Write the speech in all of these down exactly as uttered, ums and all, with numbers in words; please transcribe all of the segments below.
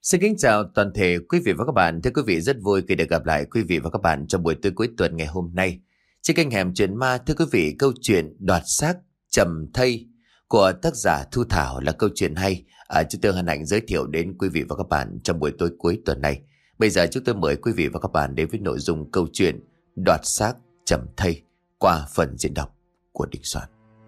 Xin kính chào toàn thể quý vị và các bạn. Thưa quý vị, rất vui khi được gặp lại quý vị và các bạn trong buổi tối cuối tuần ngày hôm nay. Trên kênh Hẻm Chuyện Ma, thưa quý vị, câu chuyện Đoạt xác trầm thây của tác giả Thu Thảo là câu chuyện hay. À, chúng tôi hân hạnh giới thiệu đến quý vị và các bạn trong buổi tối cuối tuần này. Bây giờ chúng tôi mời quý vị và các bạn đến với nội dung câu chuyện Đoạt xác trầm thây qua phần diễn đọc của Đình Soạn.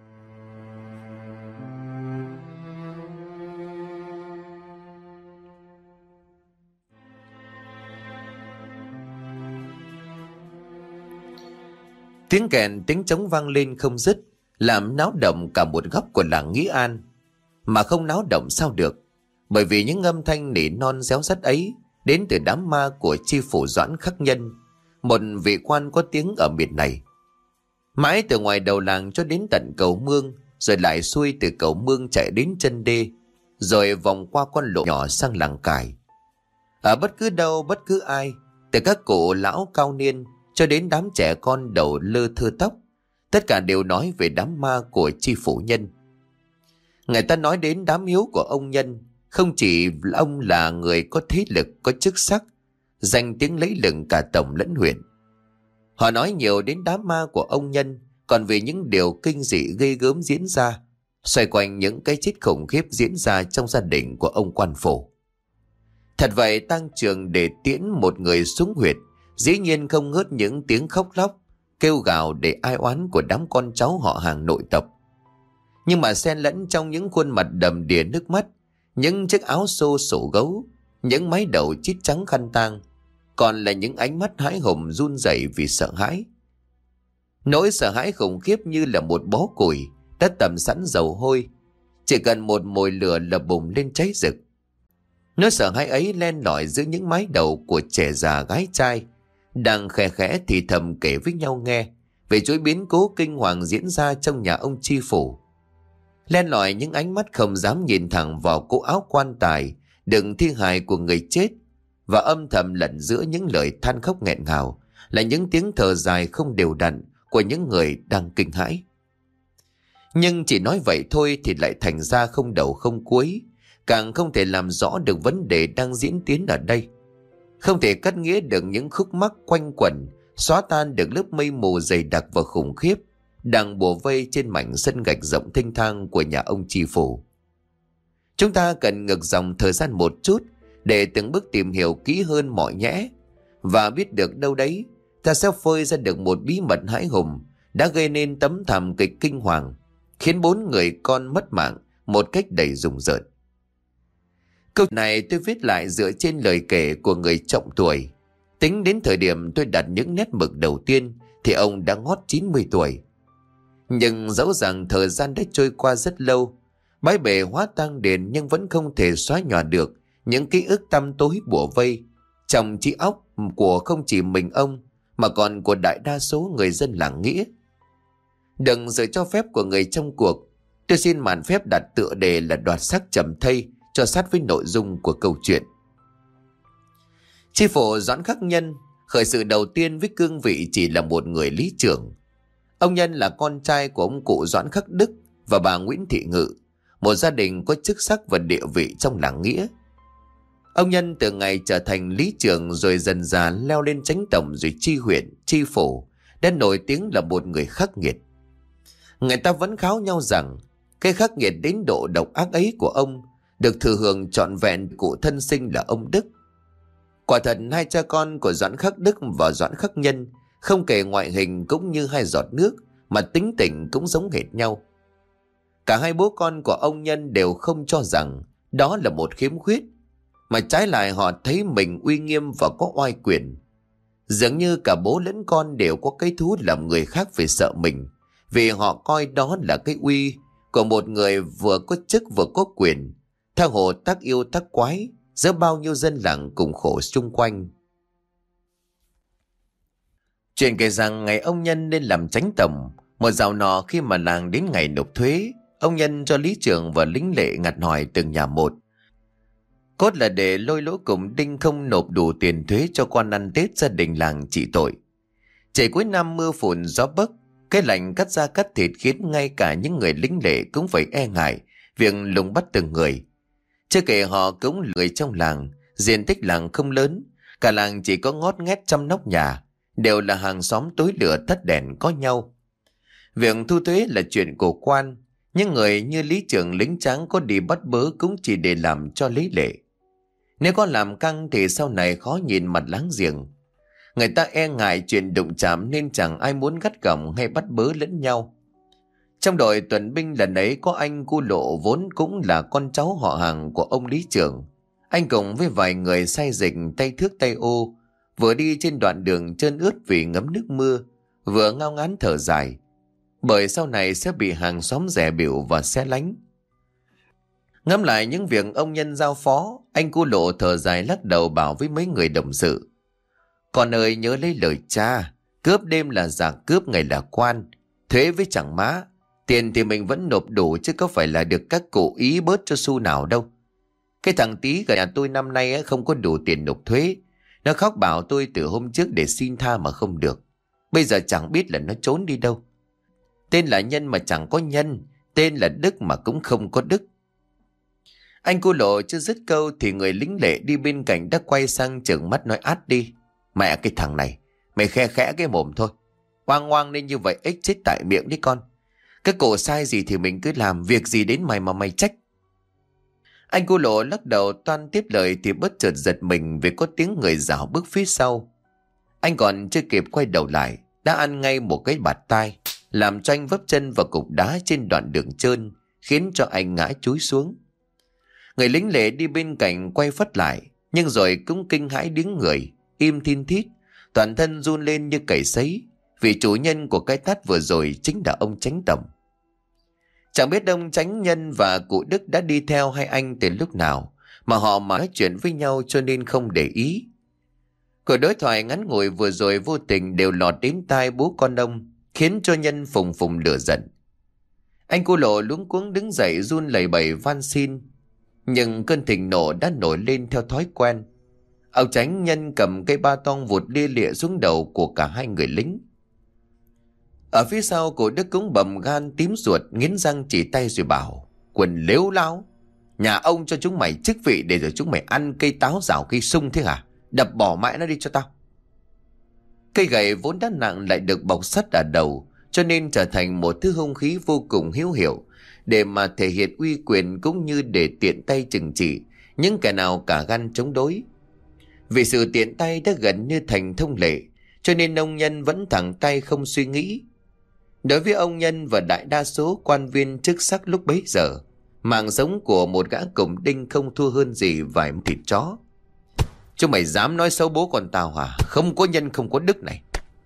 Tiếng kèn tiếng trống vang lên không dứt, làm náo động cả một góc của làng Nghĩa An. Mà không náo động sao được, bởi vì những âm thanh nỉ non réo rắt ấy đến từ đám ma của chi phủ Doãn Khắc Nhân, một vị quan có tiếng ở miền này. Mãi từ ngoài đầu làng cho đến tận cầu mương, rồi lại xuôi từ cầu mương chạy đến chân đê, rồi vòng qua con lộ nhỏ sang làng Cải. Ở bất cứ đâu, bất cứ ai, từ các cụ lão cao niên cho đến đám trẻ con đầu lơ thưa tóc, tất cả đều nói về đám ma của chi phủ Nhân. Người ta nói đến đám hiếu của ông Nhân, không chỉ ông là người có thế lực, có chức sắc, danh tiếng lấy lừng cả tổng lẫn huyện. Họ nói nhiều đến đám ma của ông Nhân, còn vì những điều kinh dị ghê gớm diễn ra, xoay quanh những cái chết khủng khiếp diễn ra trong gia đình của ông quan phủ. Thật vậy, tang trường để tiễn một người xuống huyệt, dĩ nhiên không ngớt những tiếng khóc lóc, kêu gào để ai oán của đám con cháu họ hàng nội tộc. Nhưng mà xen lẫn trong những khuôn mặt đầm đìa nước mắt, những chiếc áo xô sổ gấu, những mái đầu chít trắng khăn tang, còn là những ánh mắt hãi hùng run rẩy vì sợ hãi. Nỗi sợ hãi khủng khiếp như là một bó củi đã tẩm sẵn dầu hôi, chỉ cần một mồi lửa là bùng lên cháy rực. Nỗi sợ hãi ấy len lỏi giữa những mái đầu của trẻ già gái trai, đang khẽ khẽ thì thầm kể với nhau nghe về chuỗi biến cố kinh hoàng diễn ra trong nhà ông chi phủ. Len lỏi những ánh mắt không dám nhìn thẳng vào cỗ áo quan tài đựng thi hài của người chết, và âm thầm lẫn giữa những lời than khóc nghẹn ngào là những tiếng thở dài không đều đặn của những người đang kinh hãi. Nhưng chỉ nói vậy thôi thì lại thành ra không đầu không cuối, càng không thể làm rõ được vấn đề đang diễn tiến ở đây, không thể cắt nghĩa được những khúc mắc quanh quẩn, xóa tan được lớp mây mù dày đặc và khủng khiếp đang bủa vây trên mảnh sân gạch rộng thênh thang của nhà ông chi phủ. Chúng ta cần ngược dòng thời gian một chút để từng bước tìm hiểu kỹ hơn mọi nhẽ, và biết được đâu đấy ta sẽ phơi ra được một bí mật hãi hùng đã gây nên tấm thảm kịch kinh hoàng, khiến bốn người con mất mạng một cách đầy rùng rợn. Câu này tôi viết lại dựa trên lời kể của người trọng tuổi. Tính đến thời điểm tôi đặt những nét mực đầu tiên thì ông đã ngót chín mươi tuổi. Nhưng dẫu rằng thời gian đã trôi qua rất lâu, bãi bể hóa tang đền nhưng vẫn không thể xóa nhòa được những ký ức tăm tối bủa vây trong trí óc của không chỉ mình ông mà còn của đại đa số người dân làng Nghĩa. Đừng sự cho phép của người trong cuộc, tôi xin mạn phép đặt tựa đề là Đoạt xác trầm thây cho sát với nội dung của câu chuyện. Chi phủ Doãn Khắc Nhân khởi sự đầu tiên với cương vị chỉ là một người lý trưởng. Ông Nhân là con trai của ông cụ Doãn Khắc Đức và bà Nguyễn Thị Ngự, một gia đình có chức sắc và địa vị trong làng Nghĩa. Ông Nhân từ ngày trở thành lý trưởng rồi dần dà leo lên chánh tổng rồi chi huyện, chi phủ, đã nổi tiếng là một người khắc nghiệt. Người ta vẫn kháo nhau rằng cái khắc nghiệt đến độ độc ác ấy của ông được thừa hưởng trọn vẹn cụ thân sinh là ông Đức. Quả thật hai cha con của Doãn Khắc Đức và Doãn Khắc Nhân không kể ngoại hình cũng như hai giọt nước, mà tính tình cũng giống hệt nhau. Cả hai bố con của ông Nhân đều không cho rằng đó là một khiếm khuyết, mà trái lại họ thấy mình uy nghiêm và có oai quyền. Dường như cả bố lẫn con đều có cái thú làm người khác phải sợ mình, vì họ coi đó là cái uy của một người vừa có chức vừa có quyền, tha hồ tác yêu tác quái giữa bao nhiêu dân làng cùng khổ xung quanh. Chuyện kể rằng ngày ông Nhân lên làm chánh tổng, một dạo nọ khi mà làng đến ngày nộp thuế, ông Nhân cho lý trưởng và lính lệ ngặt hỏi từng nhà một. Cốt là để lôi lỗ cùng đinh không nộp đủ tiền thuế cho quan ăn Tết gia đình làng trị tội. Trời cuối năm mưa phùn gió bấc, cái lạnh cắt da cắt thịt khiến ngay cả những người lính lệ cũng phải e ngại việc lùng bắt từng người. Chưa kể họ cũng là người trong làng, Diện tích làng không lớn, cả làng chỉ có ngót nghét trăm nóc nhà, đều là hàng xóm tối lửa tắt đèn có nhau. Việc thu thuế là chuyện của quan, những người như lý trưởng lính tráng có đi bắt bớ cũng chỉ để làm cho lấy lệ. Nếu có làm căng thì sau này khó nhìn mặt láng giềng. Người ta e ngại chuyện đụng chạm nên chẳng ai muốn gắt gỏng hay bắt bớ lẫn nhau. Trong đội tuần binh lần ấy có anh Cu Lộ vốn cũng là con cháu họ hàng của ông lý trưởng. Anh cùng với vài người say dịch tay thước tay ô, vừa đi trên đoạn đường trơn ướt vì ngấm nước mưa, vừa ngao ngán thở dài, bởi sau này sẽ bị hàng xóm dè bỉu và xé lánh. Ngẫm lại những việc ông Nhân giao phó, anh Cu Lộ thở dài lắc đầu bảo với mấy người đồng sự: Con ơi, nhớ lấy lời cha, cướp đêm là giặc, cướp ngày là quan, thuế với chẳng má, tiền thì mình vẫn nộp đủ chứ có phải là được các cụ ý bớt cho xu nào đâu. Cái thằng Tí ở nhà tôi năm nay không có đủ tiền nộp thuế, nó khóc bảo tôi từ hôm trước để xin tha mà không được. Bây giờ chẳng biết là nó trốn đi đâu. Tên là Nhân mà chẳng có nhân, tên là Đức mà cũng không có đức. Anh Cu Lộ chưa dứt câu thì người lính lệ đi bên cạnh đã quay sang trợn mắt nói át đi: Mẹ cái thằng này, mày khe khẽ cái mồm thôi, oang oang nên như vậy ích chết tại miệng đấy con. Cái cổ sai gì thì mình cứ làm, việc gì đến mày mà mày trách. Anh Cu Lộ lắc đầu toan tiếp lời thì bất chợt giật mình vì có tiếng người rảo bước phía sau. Anh còn chưa kịp quay đầu lại đã ăn ngay một cái bạt tai, làm cho anh vấp chân vào cục đá trên đoạn đường trơn, khiến cho anh ngã chúi xuống. Người lính lệ đi bên cạnh quay phất lại, nhưng rồi cũng kinh hãi đứng người, im thin thít, toàn thân run lên như cầy sấy, vì chủ nhân của cái tát vừa rồi chính là ông Chánh Tổng. Chẳng biết ông Chánh Nhân và cụ Đức đã đi theo hai anh từ lúc nào mà họ mà nói chuyện với nhau cho nên không để ý. Cuộc đối thoại ngắn ngủi vừa rồi vô tình đều lọt đến tai bố con ông, khiến cho Nhân phùng phùng lửa giận. Anh Cu Lộ luống cuống đứng dậy run lẩy bẩy van xin, nhưng cơn thịnh nộ đã nổi lên theo thói quen. Ông Chánh Nhân cầm cây ba tong vụt lia lịa xuống đầu của cả hai người lính. Ở phía sau cụ Đức cũng bầm gan tím ruột, nghiến răng chỉ tay rồi bảo: Quần lếu láo, nhà ông cho chúng mày chức vị để rồi chúng mày ăn cây táo rào cây sung thế hả? Đập bỏ mãi nó đi cho tao. Cây gậy vốn đã nặng lại được bọc sắt ở đầu, cho nên trở thành một thứ hung khí vô cùng hữu hiệu để mà thể hiện uy quyền, cũng như để tiện tay trừng trị những kẻ nào cả gan chống đối. Vì sự tiện tay đã gần như thành thông lệ, cho nên ông Nhân vẫn thẳng tay không suy nghĩ. Đối với ông Nhân và đại đa số quan viên chức sắc lúc bấy giờ, mạng sống của một gã cổng đinh không thua hơn gì vài thịt chó. Chúng mày dám nói xấu bố con tao hả? Không có nhân không có đức này.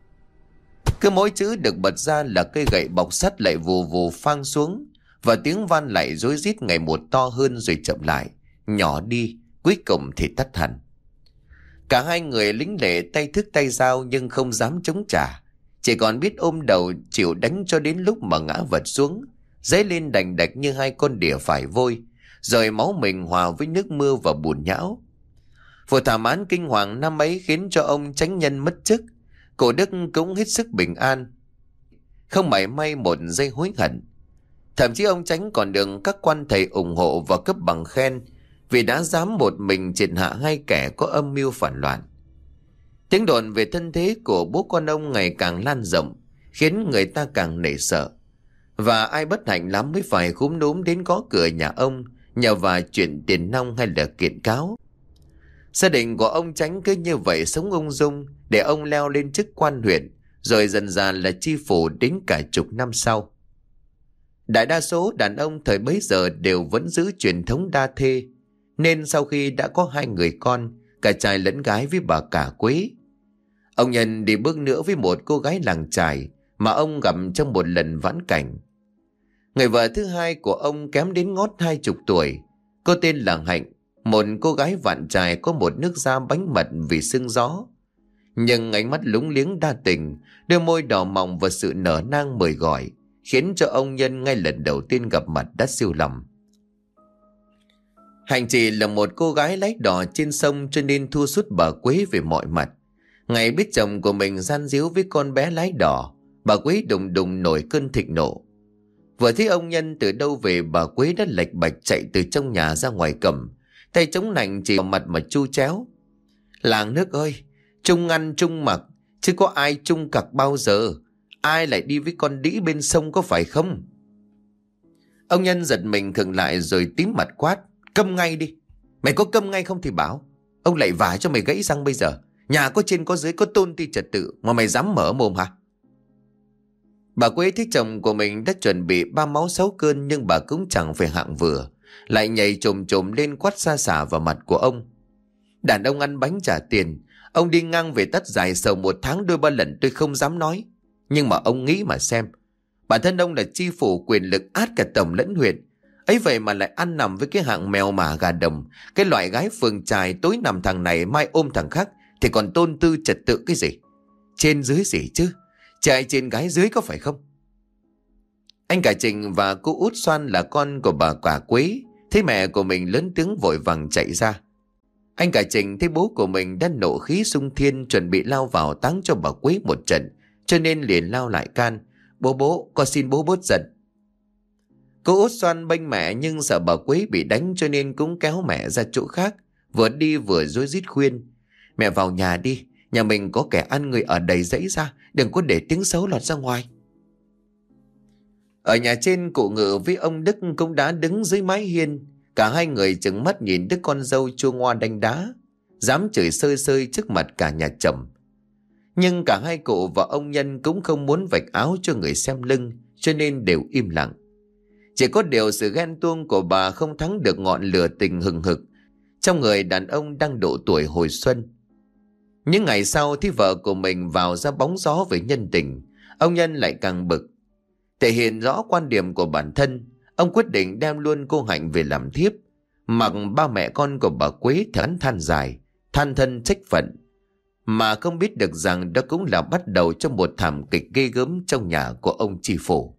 Cứ mỗi chữ được bật ra là cây gậy bọc sắt lại vù vù phang xuống, và tiếng van lại rối rít ngày một to hơn rồi chậm lại, nhỏ đi, cuối cùng thì tắt hẳn. Cả hai người lính lệ tay thức tay dao nhưng không dám chống trả, chỉ còn biết ôm đầu chịu đánh cho đến lúc mà ngã vật xuống, dấy lên đành đạch như hai con đỉa phải vôi, rồi máu mình hòa với nước mưa và bùn nhão. Vụ thảm án kinh hoàng năm ấy khiến cho ông Chánh Nhân mất chức, cụ Đức cũng hết sức bình an, không mảy may một giây hối hận. Thậm chí ông Chánh còn được các quan thầy ủng hộ và cấp bằng khen vì đã dám một mình triệt hạ hai kẻ có âm mưu phản loạn. Tiếng đồn về thân thế của bố con ông ngày càng lan rộng, khiến người ta càng nể sợ, và ai bất hạnh lắm mới phải khúm núm đến gõ cửa nhà ông nhờ vài chuyện tiền nong hay là kiện cáo. Gia đình của ông Chánh cứ như vậy sống ung dung để ông leo lên chức quan huyện, rồi dần dần là chi phủ đến cả chục năm sau. Đại đa số đàn ông thời bấy giờ đều vẫn giữ truyền thống đa thê, nên sau khi đã có hai người con, cả trai lẫn gái với bà cả Quế, ông Nhân đi bước nữa với một cô gái làng chài mà ông gặp trong một lần vãn cảnh. Người vợ thứ hai của ông kém đến ngót hai chục tuổi. Cô tên là Hạnh, một cô gái vạn trài có một nước da bánh mật vì sương gió. Nhưng ánh mắt lúng liếng đa tình, đôi môi đỏ mọng và sự nở nang mời gọi, khiến cho ông Nhân ngay lần đầu tiên gặp mặt đã siêu lòng. Hạnh chỉ là một cô gái lái đò trên sông cho nên thua sút bà Quế về mọi mặt. Ngày biết chồng của mình gian díu với con bé lái đò, bà Quế đùng đùng nổi cơn thịnh nộ. Vừa thấy ông Nhân từ đâu về, bà Quế đã lạch bạch chạy từ trong nhà ra ngoài cầm, tay chống nạnh chỉ vào mặt mà chu chéo. Làng nước ơi, chung ăn chung mặc, chứ có ai chung cặc bao giờ. Ai lại đi với con đĩ bên sông có phải không? Ông Nhân giật mình khựng lại rồi tím mặt quát. Câm ngay đi. Mày có câm ngay không thì bảo. Ông lại vả cho mày gãy răng bây giờ. Nhà có trên có dưới, có tôn ti trật tự mà mày dám mở mồm hả? Bà Quế thấy chồng của mình đã chuẩn bị ba máu sáu cơn, nhưng bà cũng chẳng phải hạng vừa, lại nhảy chồm chồm lên quát xa xả vào mặt của ông. Đàn ông ăn bánh trả tiền, ông đi ngang về tắt dài sầu một tháng đôi ba lần tôi không dám nói. Nhưng mà ông nghĩ mà xem, bản thân ông là chi phủ quyền lực át cả tổng lẫn huyện, ấy vậy mà lại ăn nằm với cái hạng mèo mả gà đồng, cái loại gái phường trài tối nằm thằng này mai ôm thằng khác, thì còn tôn tư trật tự cái gì? Trên dưới gì chứ? Trai trên gái dưới có phải không? Anh cả Trình và cô út Xoan là con của bà cả Quế, thấy mẹ của mình lớn tiếng vội vàng chạy ra. Anh cả Trình thấy bố của mình đã nộ khí xung thiên, chuẩn bị lao vào táng cho bà Quế một trận, cho nên liền lao lại can. Bố bố, con xin bố bớt giận. Cô út Xoan bênh mẹ nhưng sợ bà Quế bị đánh, cho nên cũng kéo mẹ ra chỗ khác, vừa đi vừa rối rít khuyên. Mẹ vào nhà đi, nhà mình có kẻ ăn người ở đầy dãy ra, đừng có để tiếng xấu lọt ra ngoài. Ở nhà trên, cụ Ngự với ông Đức cũng đã đứng dưới mái hiên. Cả hai người trừng mắt nhìn đứa con dâu chua ngoa đánh đá, dám chửi sơi sơi trước mặt cả nhà chồng. Nhưng cả hai cụ và ông Nhân cũng không muốn vạch áo cho người xem lưng, cho nên đều im lặng. Chỉ có điều sự ghen tuông của bà không thắng được ngọn lửa tình hừng hực trong người đàn ông đang độ tuổi hồi xuân. Những ngày sau thì vợ của mình vào ra bóng gió với nhân tình, ông Nhân lại càng bực. Thể hiện rõ quan điểm của bản thân, ông quyết định đem luôn cô Hạnh về làm thiếp, mặc ba mẹ con của bà Quế thẫn than dài, than thân trách phận, mà không biết được rằng đó cũng là bắt đầu cho một thảm kịch ghê gớm trong nhà của ông tri phủ.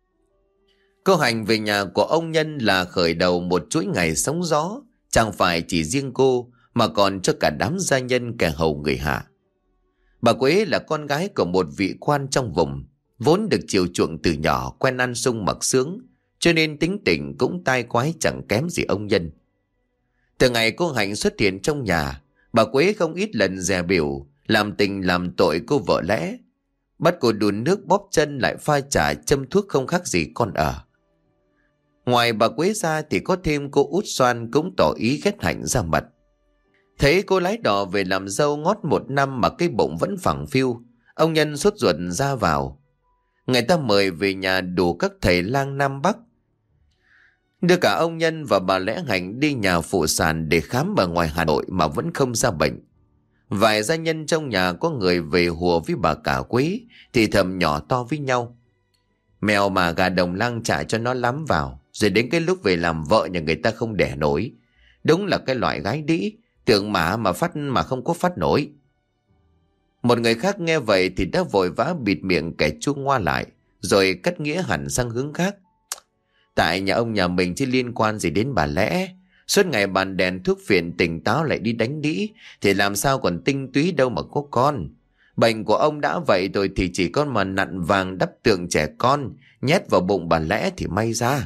Cô Hạnh về nhà của ông Nhân là khởi đầu một chuỗi ngày sóng gió, chẳng phải chỉ riêng cô mà còn cho cả đám gia nhân kẻ hầu người hạ. Bà Quế là con gái của một vị quan trong vùng, vốn được chiều chuộng từ nhỏ, quen ăn sung mặc sướng, cho nên tính tình cũng tai quái chẳng kém gì ông Nhân. Từ ngày cô Hạnh xuất hiện trong nhà, bà Quế không ít lần dè bỉu, làm tình làm tội cô vợ lẽ, bắt cô đun nước bóp chân lại pha trà châm thuốc không khác gì con ở. Ngoài bà Quế ra thì có thêm cô út Xoan cũng tỏ ý ghét Hạnh ra mặt. Thấy cô lái đò về làm dâu ngót một năm mà cái bụng vẫn phẳng phiu, ông Nhân sốt ruột ra vào. Người ta mời về nhà đủ các thầy lang Nam Bắc, đưa cả ông Nhân và bà Lẽ Hạnh đi nhà phụ sản để khám ở ngoài Hà Nội mà vẫn không ra bệnh. Vài gia nhân trong nhà có người về hùa với bà cả Quế thì thầm nhỏ to với nhau. Mèo mà gà đồng lang trả cho nó lắm vào, rồi đến cái lúc về làm vợ nhà người ta không đẻ nổi. Đúng là cái loại gái đĩ, tưởng mã mà phát mà không có phát nổi. Một người khác nghe vậy thì đã vội vã bịt miệng kẻ chu ngoa lại, rồi cắt nghĩa hẳn sang hướng khác. Tại nhà ông nhà mình chứ liên quan gì đến bà Lẽ. Suốt ngày bàn đèn thuốc phiện tỉnh táo lại đi đánh đĩ, thì làm sao còn tinh túy đâu mà có con. Bệnh của ông đã vậy rồi thì chỉ có mà nặn vàng đắp tượng trẻ con, nhét vào bụng bà Lẽ thì may ra.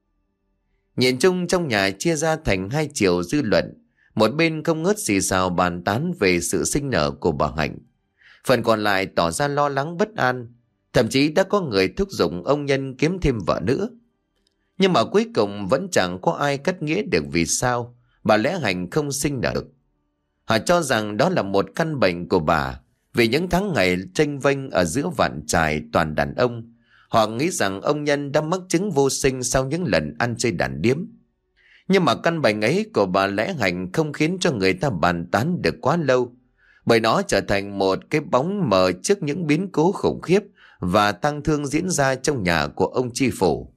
Nhìn chung trong nhà chia ra thành hai chiều dư luận. Một bên không ngớt xì xào bàn tán về sự sinh nở của bà Hạnh, phần còn lại tỏ ra lo lắng bất an. Thậm chí đã có người thúc giục ông Nhân kiếm thêm vợ nữa. Nhưng mà cuối cùng vẫn chẳng có ai cắt nghĩa được vì sao bà Lẽ Hạnh không sinh nở được. Họ cho rằng đó là một căn bệnh của bà, vì những tháng ngày tranh vênh ở giữa vạn trài toàn đàn ông. Họ nghĩ rằng ông Nhân đã mắc chứng vô sinh sau những lần ăn chơi đàn điếm. Nhưng mà căn bệnh ấy của bà Lẽ Hạnh không khiến cho người ta bàn tán được quá lâu, bởi nó trở thành một cái bóng mờ trước những biến cố khủng khiếp và tang thương diễn ra trong nhà của ông tri phủ.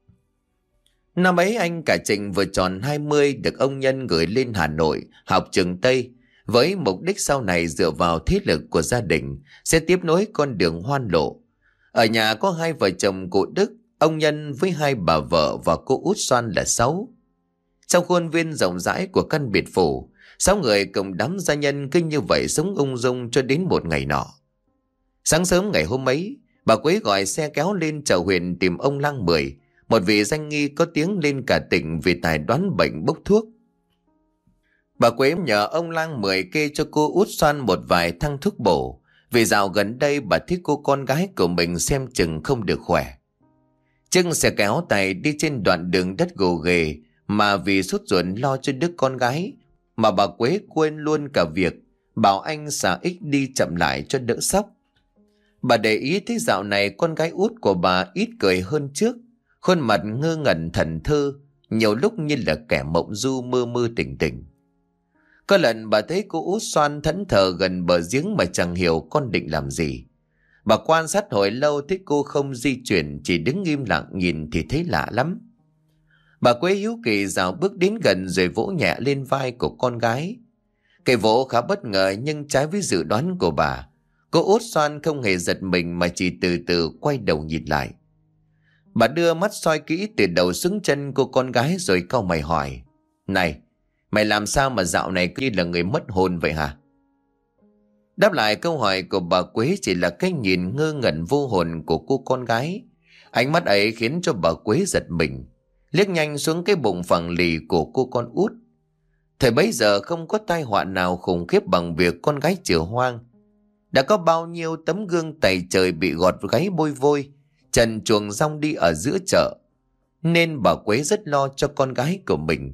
Năm ấy anh cả Trịnh vừa tròn hai mươi, được ông Nhân gửi lên Hà Nội học trường Tây, với mục đích sau này dựa vào thế lực của gia đình sẽ tiếp nối con đường hoan lộ. Ở nhà có hai vợ chồng cụ Đức, ông Nhân với hai bà vợ và cô út Xoan là sáu. Trong khuôn viên rộng rãi của căn biệt phủ, sáu người cùng đám gia nhân cứ như vậy sống ung dung cho đến một ngày nọ. Sáng sớm ngày hôm ấy, bà Quế gọi xe kéo lên chợ huyện tìm ông Lang Mười, một vị danh nghi có tiếng lên cả tỉnh vì tài đoán bệnh bốc thuốc. Bà Quế nhờ ông Lang Mười kê cho cô út Xoan một vài thăng thuốc bổ, vì dạo gần đây bà thấy cô con gái của mình xem chừng không được khỏe. Trưng sẽ kéo tay đi trên đoạn đường đất gồ ghề, mà vì sốt ruột lo cho đứa con gái mà bà Quế quên luôn cả việc bảo anh xà ích đi chậm lại cho đỡ sốc. Bà để ý thấy dạo này con gái út của bà ít cười hơn trước, khuôn mặt ngơ ngẩn thần thơ, nhiều lúc như là kẻ mộng du mơ mơ tỉnh tỉnh. Có lần bà thấy cô út Xoan thẫn thờ gần bờ giếng mà chẳng hiểu con định làm gì. Bà quan sát hồi lâu thấy cô không di chuyển, chỉ đứng im lặng nhìn thì thấy lạ lắm. Bà Quế hiếu kỳ dạo bước đến gần rồi vỗ nhẹ lên vai của con gái. Cái vỗ khá bất ngờ nhưng trái với dự đoán của bà. Cô út Xoan không hề giật mình mà chỉ từ từ quay đầu nhìn lại. Bà đưa mắt soi kỹ từ đầu xuống chân cô con gái rồi cau mày hỏi: "Này, mày làm sao mà dạo này cứ như là người mất hồn vậy hả?" Đáp lại câu hỏi của bà Quế chỉ là cái nhìn ngơ ngẩn vô hồn của cô con gái. Ánh mắt ấy khiến cho bà Quế giật mình, liếc nhanh xuống cái bụng phẳng lì của cô con út. Thời bấy giờ không có tai họa nào khủng khiếp bằng việc con gái chữa hoang. Đã có bao nhiêu tấm gương tày trời bị gọt gáy bôi vôi, trần chuồng rong đi ở giữa chợ, nên bà Quế rất lo cho con gái của mình.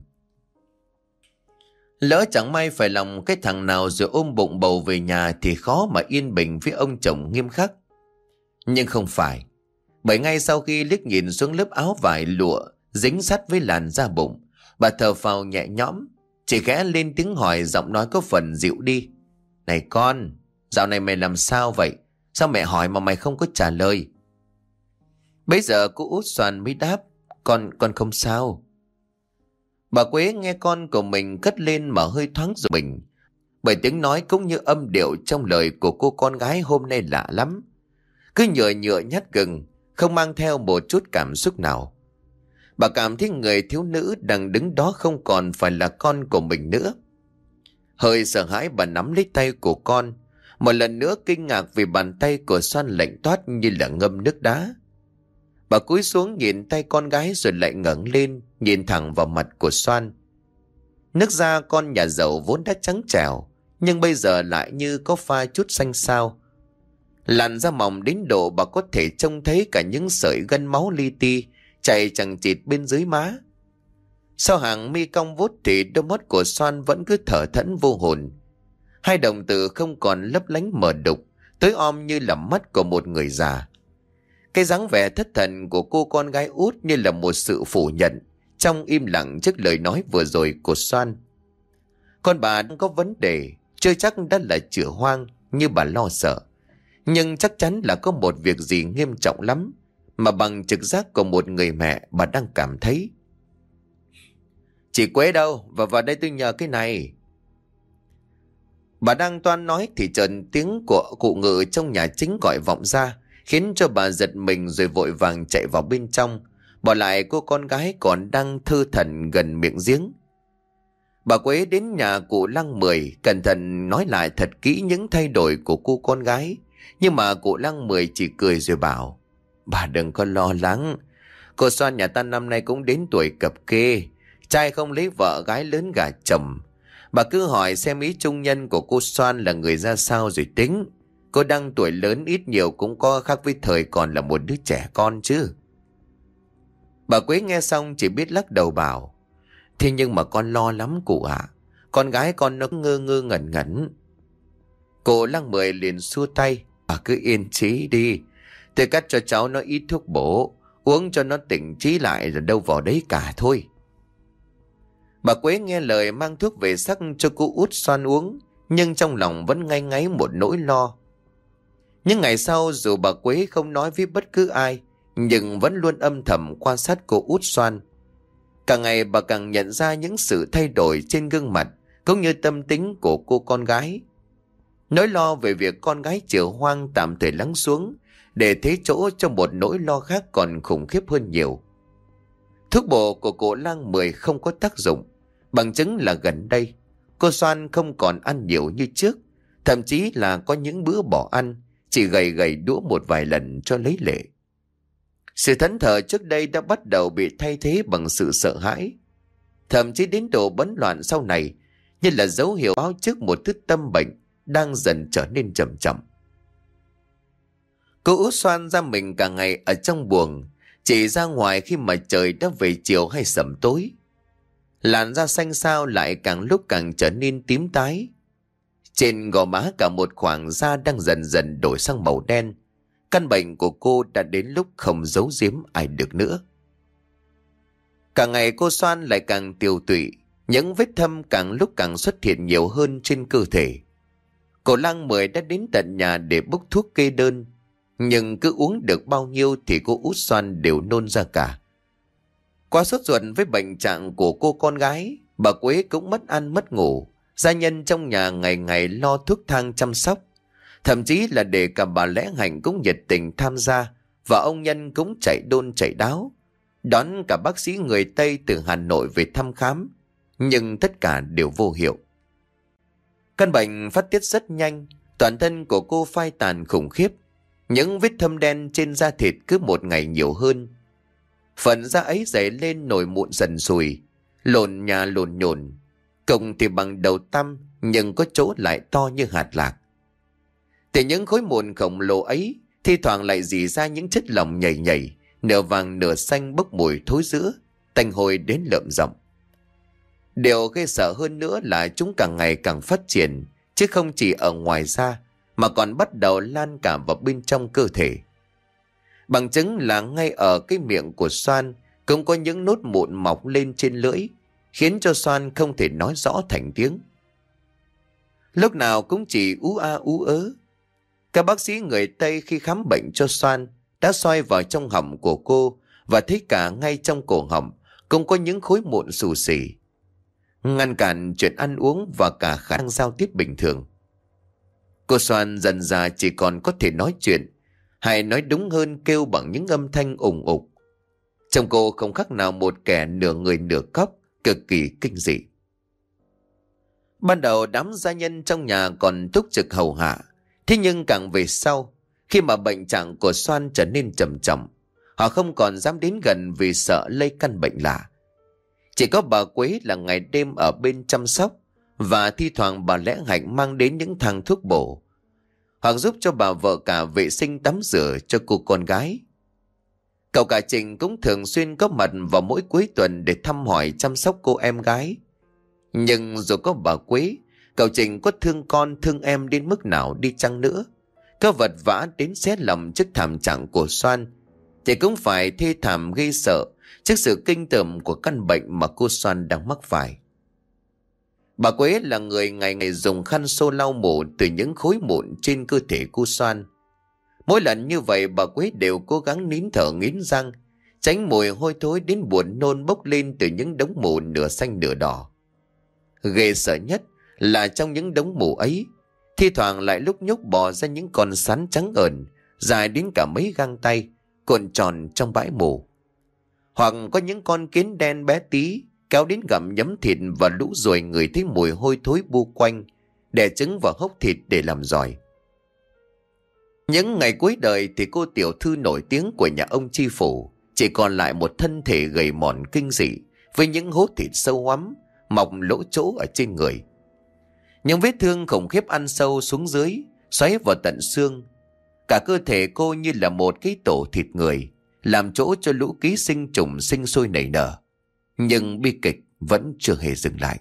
Lỡ chẳng may phải lòng cái thằng nào rồi ôm bụng bầu về nhà thì khó mà yên bình với ông chồng nghiêm khắc. Nhưng không phải, bởi ngay sau khi liếc nhìn xuống lớp áo vải lụa dính sắt với làn da bụng, bà thở phào nhẹ nhõm, chỉ khẽ lên tiếng hỏi, giọng nói có phần dịu đi: "Này con, dạo này mày làm sao vậy? Sao mẹ hỏi mà mày không có trả lời?" Bây giờ cô út Xoan mới đáp: Con, con không sao." Bà Quế nghe con của mình cất lên mà hơi thoáng giật mình, bởi tiếng nói cũng như âm điệu trong lời của cô con gái hôm nay lạ lắm. Cứ nhựa nhựa nhát gừng, không mang theo một chút cảm xúc nào. Bà cảm thấy người thiếu nữ đang đứng đó không còn phải là con của mình nữa. Hơi sợ hãi bà nắm lấy tay của con, một lần nữa kinh ngạc vì bàn tay của Xoan lạnh toát như là ngâm nước đá. Bà cúi xuống nhìn tay con gái rồi lại ngẩng lên nhìn thẳng vào mặt của Xoan. Nước da con nhà giàu vốn đã trắng trẻo, nhưng bây giờ lại như có pha chút xanh xao. Làn da mỏng đến độ bà có thể trông thấy cả những sợi gân máu li ti chạy chằng chịt bên dưới má. Sau hàng mi cong vút thì đôi mắt của Xoan vẫn cứ thở thẫn vô hồn. Hai đồng tử không còn lấp lánh mờ đục, tối om như là mắt của một người già. Cái dáng vẻ thất thần của cô con gái út như là một sự phủ nhận trong im lặng trước lời nói vừa rồi của Xoan. Con bà đang có vấn đề, chưa chắc đã là chữa hoang như bà lo sợ, nhưng chắc chắn là có một việc gì nghiêm trọng lắm mà bằng trực giác của một người mẹ bà đang cảm thấy. "Chị Quế đâu? Và vào đây tôi nhờ cái này." Bà đang toan nói thì chợt tiếng của cụ Ngự trong nhà chính gọi vọng ra, khiến cho bà giật mình rồi vội vàng chạy vào bên trong, bỏ lại cô con gái còn đang thơ thẩn gần miệng giếng. Bà Quế đến nhà cụ Lăng Mười, cẩn thận nói lại thật kỹ những thay đổi của cô con gái, nhưng mà cụ Lăng Mười chỉ cười rồi bảo: "Bà đừng có lo lắng, cô Xoan nhà ta năm nay cũng đến tuổi cập kê, trai không lấy vợ gái lớn gả chồng. Bà cứ hỏi xem ý trung nhân của cô Xoan là người ra sao rồi tính. Cô đang tuổi lớn ít nhiều cũng có khác với thời còn là một đứa trẻ con chứ." Bà Quế nghe xong chỉ biết lắc đầu bảo: "Thế nhưng mà con lo lắm cụ ạ. Con gái con nó ngơ ngơ ngẩn ngẩn." Cô Lăng Mười liền xua tay: "Bà cứ yên trí đi. Tôi cắt cho cháu nó ít thuốc bổ, uống cho nó tỉnh trí lại rồi đâu vào đấy cả thôi." Bà Quế nghe lời mang thuốc về sắc cho cô út Xoan uống, nhưng trong lòng vẫn ngây ngáy một nỗi lo. Những ngày sau dù bà Quế không nói với bất cứ ai, nhưng vẫn luôn âm thầm quan sát cô út Xoan. Càng ngày bà càng nhận ra những sự thay đổi trên gương mặt cũng như tâm tính của cô con gái. Nỗi lo về việc con gái chữa hoang tạm thời lắng xuống, để thế chỗ cho một nỗi lo khác còn khủng khiếp hơn nhiều. Thuốc bổ của cụ Lang Mười không có tác dụng, bằng chứng là gần đây cô Xoan không còn ăn nhiều như trước, thậm chí là có những bữa bỏ ăn, chỉ gầy gầy đũa một vài lần cho lấy lệ. Sự thẫn thờ trước đây đã bắt đầu bị thay thế bằng sự sợ hãi. Thậm chí đến độ bấn loạn sau này, như là dấu hiệu báo trước một thứ tâm bệnh đang dần trở nên trầm trọng. Cô út xoan ra mình cả ngày ở trong buồng, chỉ ra ngoài khi mà trời đã về chiều hay sẩm tối. Làn da xanh xao lại càng lúc càng trở nên tím tái. Trên gò má cả một khoảng da đang dần dần đổi sang màu đen. Căn bệnh của cô đã đến lúc không giấu giếm ai được nữa. Cả ngày cô Xoan lại càng tiều tụy, những vết thâm càng lúc càng xuất hiện nhiều hơn trên cơ thể. Cô Lang Mười đã đến tận nhà để bốc thuốc kê đơn, nhưng cứ uống được bao nhiêu thì cô út Xoan đều nôn ra cả. Quá sốt ruột với bệnh trạng của cô con gái, bà Quế cũng mất ăn mất ngủ. Gia nhân trong nhà ngày ngày lo thuốc thang chăm sóc, thậm chí là để cả bà Lẽ Hạnh cũng nhiệt tình tham gia, và ông Nhân cũng chạy đôn chạy đáo đón cả bác sĩ người Tây từ Hà Nội về thăm khám, nhưng tất cả đều vô hiệu. Căn bệnh phát tiết rất nhanh, toàn thân của cô phai tàn khủng khiếp. Những vết thâm đen trên da thịt cứ một ngày nhiều hơn. Phần da ấy dày lên nổi mụn dần sùi, lộn nhà lộn nhồn. Cổng thì bằng đầu tăm, nhưng có chỗ lại to như hạt lạc. Từ những khối mụn khổng lồ ấy, thi thoảng lại rỉ ra những chất lỏng nhầy nhầy, nửa vàng nửa xanh bốc mùi thối rữa, tanh hôi đến lợm giọng. Điều ghê sợ hơn nữa là chúng càng ngày càng phát triển, chứ không chỉ ở ngoài da, mà còn bắt đầu lan cả vào bên trong cơ thể. Bằng chứng là ngay ở cái miệng của Xoan cũng có những nốt mụn mọc lên trên lưỡi, khiến cho Xoan không thể nói rõ thành tiếng. Lúc nào cũng chỉ ú a ú ớ. Các bác sĩ người Tây khi khám bệnh cho Xoan đã soi vào trong họng của cô và thấy cả ngay trong cổ họng cũng có những khối mụn xù xì, ngăn cản chuyện ăn uống và cả khả năng giao tiếp bình thường. Cô Xoan dần dà chỉ còn có thể nói chuyện, hay nói đúng hơn kêu bằng những âm thanh ủng ục. Trông cô không khác nào một kẻ nửa người nửa cóc, cực kỳ kinh dị. Ban đầu đám gia nhân trong nhà còn túc trực hầu hạ, thế nhưng càng về sau, khi mà bệnh trạng của Xoan trở nên trầm trọng, họ không còn dám đến gần vì sợ lây căn bệnh lạ. Chỉ có bà Quế là ngày đêm ở bên chăm sóc, và thi thoảng bà Lẽ Hạnh mang đến những thang thuốc bổ, hoặc giúp cho bà vợ cả vệ sinh tắm rửa cho cô con gái. Cậu cả Trình cũng thường xuyên có mặt vào mỗi cuối tuần để thăm hỏi chăm sóc cô em gái. Nhưng dù có bà Quế, cậu Trình có thương con thương em đến mức nào đi chăng nữa, có vật vã đến xé lòng trước thảm trạng của Xoan, thì cũng phải thê thảm gây sợ trước sự kinh tởm của căn bệnh mà cô Xoan đang mắc phải. Bà Quế là người ngày ngày dùng khăn xô lau mổ từ những khối mụn trên cơ thể cô Xoan. Mỗi lần như vậy bà Quế đều cố gắng nín thở nghiến răng, tránh mùi hôi thối đến buồn nôn bốc lên từ những đống mủ nửa xanh nửa đỏ. Ghê sợ nhất là trong những đống mủ ấy, thi thoảng lại lúc nhúc bò ra những con sán trắng ẩn, dài đến cả mấy gang tay, cuộn tròn trong bãi mủ. Hoặc có những con kiến đen bé tí kéo đến gặm nhấm thịt và lũ ruồi người thấy mùi hôi thối bu quanh, đẻ trứng vào hốc thịt để làm giỏi. Những ngày cuối đời thì cô tiểu thư nổi tiếng của nhà ông chi phủ chỉ còn lại một thân thể gầy mòn kinh dị, với những hố thịt sâu hoắm mọc lỗ chỗ ở trên người. Những vết thương khủng khiếp ăn sâu xuống dưới, xoáy vào tận xương. Cả cơ thể cô như là một cái tổ thịt người, làm chỗ cho lũ ký sinh trùng sinh sôi nảy nở. Nhưng bi kịch vẫn chưa hề dừng lại.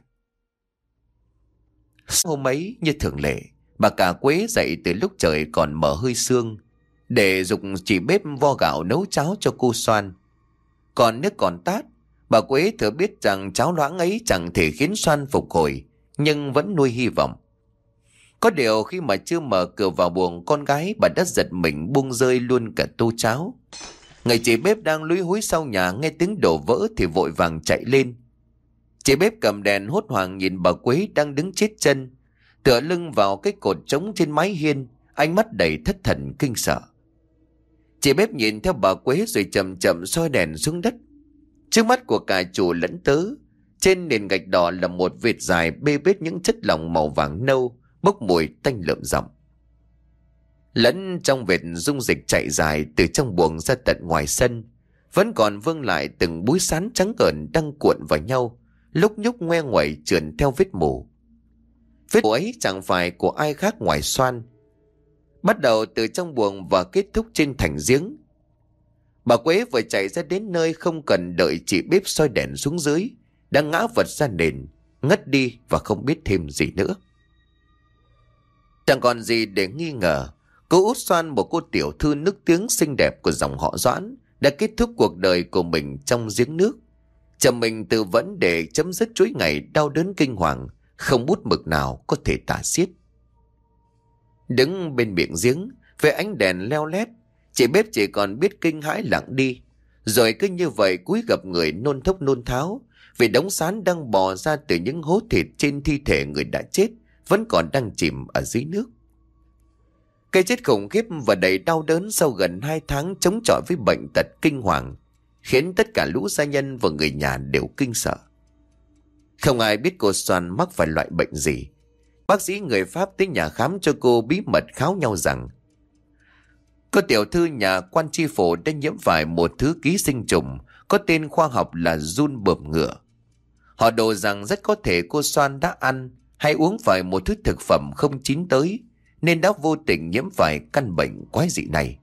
Hôm ấy như thường lệ, bà cả Quế dậy từ lúc trời còn mở hơi sương để giục chỉ bếp vo gạo nấu cháo cho cô Xoan. Còn nước còn tát, bà Quế thừa biết rằng cháo loãng ấy chẳng thể khiến Xoan phục hồi, nhưng vẫn nuôi hy vọng. Có điều khi mà chưa mở cửa vào buồng con gái, bà đã giật mình buông rơi luôn cả tô cháo. Người chị bếp đang lúi húi sau nhà nghe tiếng đổ vỡ thì vội vàng chạy lên. Chị bếp cầm đèn hốt hoảng nhìn bà Quế đang đứng chết chân, tựa lưng vào cái cột trống trên mái hiên, ánh mắt đầy thất thần kinh sợ. Chị bếp nhìn theo bà Quế rồi chậm chậm soi đèn xuống đất. Trước mắt của cả chủ lẫn tớ, trên nền gạch đỏ là một vệt dài bê bết những chất lỏng màu vàng nâu, bốc mùi tanh lợm giọng. Lẫn trong vệt dung dịch chạy dài từ trong buồng ra tận ngoài sân, vẫn còn vương lại từng búi sán trắng ẩn đang cuộn vào nhau, lúc nhúc ngoe nguẩy trườn theo vết mù. Vết của ấy chẳng phải của ai khác ngoài Soan. Bắt đầu từ trong buồng và kết thúc trên thành giếng. Bà Quế vừa chạy ra đến nơi không cần đợi chị bếp soi đèn xuống dưới, đã ngã vật ra nền, ngất đi và không biết thêm gì nữa. Chẳng còn gì để nghi ngờ, cô út Soan, một cô tiểu thư nức tiếng xinh đẹp của dòng họ Doãn, đã kết thúc cuộc đời của mình trong giếng nước. Chồng mình tự vẫn để chấm dứt chuỗi ngày đau đớn kinh hoàng, không bút mực nào có thể tả xiết. Đứng bên miệng giếng, với ánh đèn leo lét, chị bếp chỉ còn biết kinh hãi lặng đi. Rồi cứ như vậy cúi gập người nôn thốc nôn tháo, vì đống sán đang bò ra từ những hố thịt trên thi thể người đã chết vẫn còn đang chìm ở dưới nước. Cái chết khủng khiếp và đầy đau đớn sau gần hai tháng chống chọi với bệnh tật kinh hoàng khiến tất cả lũ gia nhân và người nhà đều kinh sợ. Không ai biết cô Soan mắc phải loại bệnh gì. Bác sĩ người Pháp tới nhà khám cho cô bí mật kháo nhau rằng cô tiểu thư nhà quan tri phủ đã nhiễm phải một thứ ký sinh trùng có tên khoa học là giun bợm ngựa. Họ đồ rằng rất có thể cô Soan đã ăn hay uống phải một thứ thực phẩm không chín tới, nên đã vô tình nhiễm phải căn bệnh quái dị này.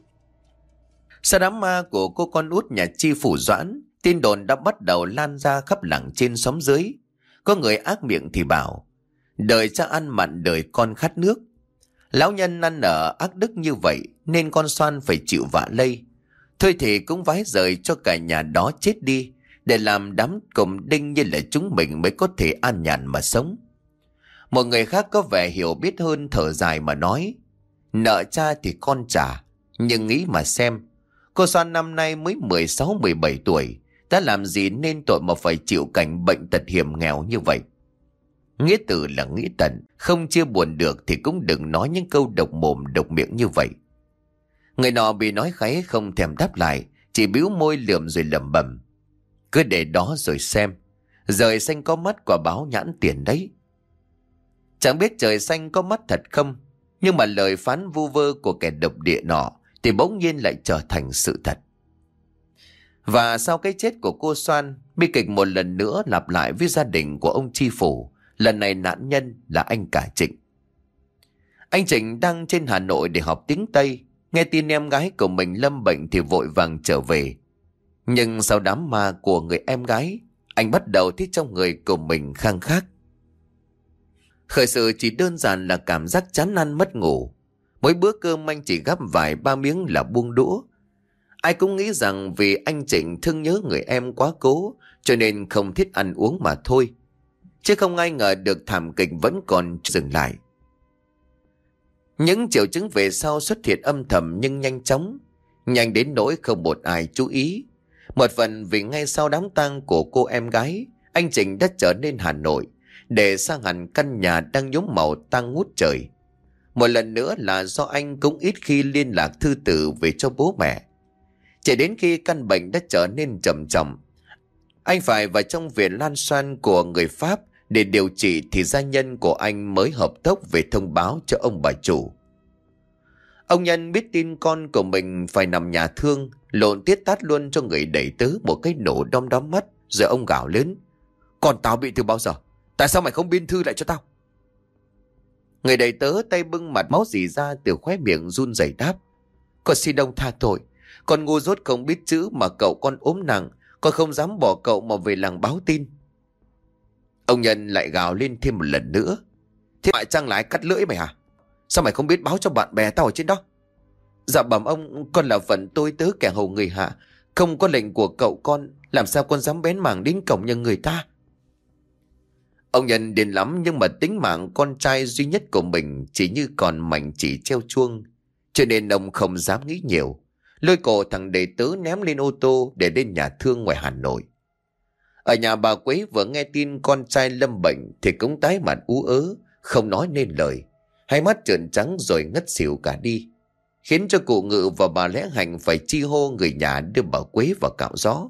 Sau đám ma của cô con út nhà tri phủ Doãn, tin đồn đã bắt đầu lan ra khắp làng trên xóm dưới. Có người ác miệng thì bảo, đời cha ăn mặn đời con khát nước. Lão nhân ăn ở ác đức như vậy nên con Soan phải chịu vạ lây. Thôi thì cũng vái rời cho cả nhà đó chết đi, để làm đám cùng đinh như là chúng mình mới có thể an nhàn mà sống. Một người khác có vẻ hiểu biết hơn thở dài mà nói, nợ cha thì con trả, nhưng nghĩ mà xem, cô Soan năm nay mới mười sáu mười bảy tuổi, đã làm gì nên tội mà phải chịu cảnh bệnh tật hiểm nghèo như vậy. Nghĩa tử là nghĩa tận, không chia buồn được thì cũng đừng nói những câu độc mồm độc miệng như vậy. Người nọ bị nói kháy không thèm đáp lại, chỉ bĩu môi lườm rồi lẩm bẩm, cứ để đó rồi xem, trời xanh có mắt quả báo nhãn tiền đấy. Chẳng biết trời xanh có mắt thật không, nhưng mà lời phán vu vơ của kẻ độc địa nọ thì bỗng nhiên lại trở thành sự thật. Và sau cái chết của cô Soan, bi kịch một lần nữa lặp lại với gia đình của ông tri phủ. Lần này nạn nhân là anh cả Trịnh. Anh Trịnh đang trên Hà Nội để học tiếng Tây, nghe tin em gái của mình lâm bệnh thì vội vàng trở về. Nhưng sau đám ma của người em gái, anh bắt đầu thấy trong người của mình khang khác. Khởi sự chỉ đơn giản là cảm giác chán ăn mất ngủ. Mỗi bữa cơm anh chỉ gắp vài ba miếng là buông đũa. Ai cũng nghĩ rằng vì anh Trịnh thương nhớ người em quá cố, cho nên không thích ăn uống mà thôi. Chứ không ai ngờ được thảm kịch vẫn còn dừng lại. Những triệu chứng về sau xuất hiện âm thầm nhưng nhanh chóng, nhanh đến nỗi không một ai chú ý. Một phần vì ngay sau đám tang của cô em gái, anh Trịnh đã trở nên Hà Nội để sang hẳn căn nhà đang nhuốm màu tang ngút trời. Một lần nữa là do anh cũng ít khi liên lạc thư từ về cho bố mẹ. Chỉ đến khi căn bệnh đã trở nên trầm trọng, anh phải vào trong viện Lan Xoan của người Pháp để điều trị thì gia nhân của anh mới hợp tốc về thông báo cho ông bà chủ. Ông Nhân biết tin con của mình phải nằm nhà thương, lộn tiết tát luôn cho người đẩy tớ một cái nổ đom đóm mắt, rồi ông gào lớn, còn tao bị từ bao giờ? Tại sao mày không biên thư lại cho tao? Người đẩy tớ tay bưng mặt máu rỉ ra từ khóe miệng run rẩy đáp, con xin ông tha tội, con ngu dốt không biết chữ mà cậu con ốm nặng, con không dám bỏ cậu mà về làng báo tin. Ông Nhân lại gào lên thêm một lần nữa, thế mại chăng lại cắt lưỡi mày hả? Sao mày không biết báo cho bạn bè tao ở trên đó? Dạ bẩm ông, con là phận tôi tớ kẻ hầu người hạ, không có lệnh của cậu con, làm sao con dám bén mảng đến cổng nhà người ta? Ông Nhân điên lắm, nhưng mà tính mạng con trai duy nhất của mình chỉ như còn mảnh chỉ treo chuông, cho nên ông không dám nghĩ nhiều, lôi cổ thằng đệ tớ ném lên ô tô để lên nhà thương ngoài Hà Nội. Ở nhà bà Quế vừa nghe tin con trai lâm bệnh thì cũng tái mặt ú ớ, không nói nên lời, hai mắt trợn trắng rồi ngất xỉu cả đi, khiến cho cụ Ngự và bà Lẽ Hành phải chi hô người nhà đưa bà Quế vào cạo gió.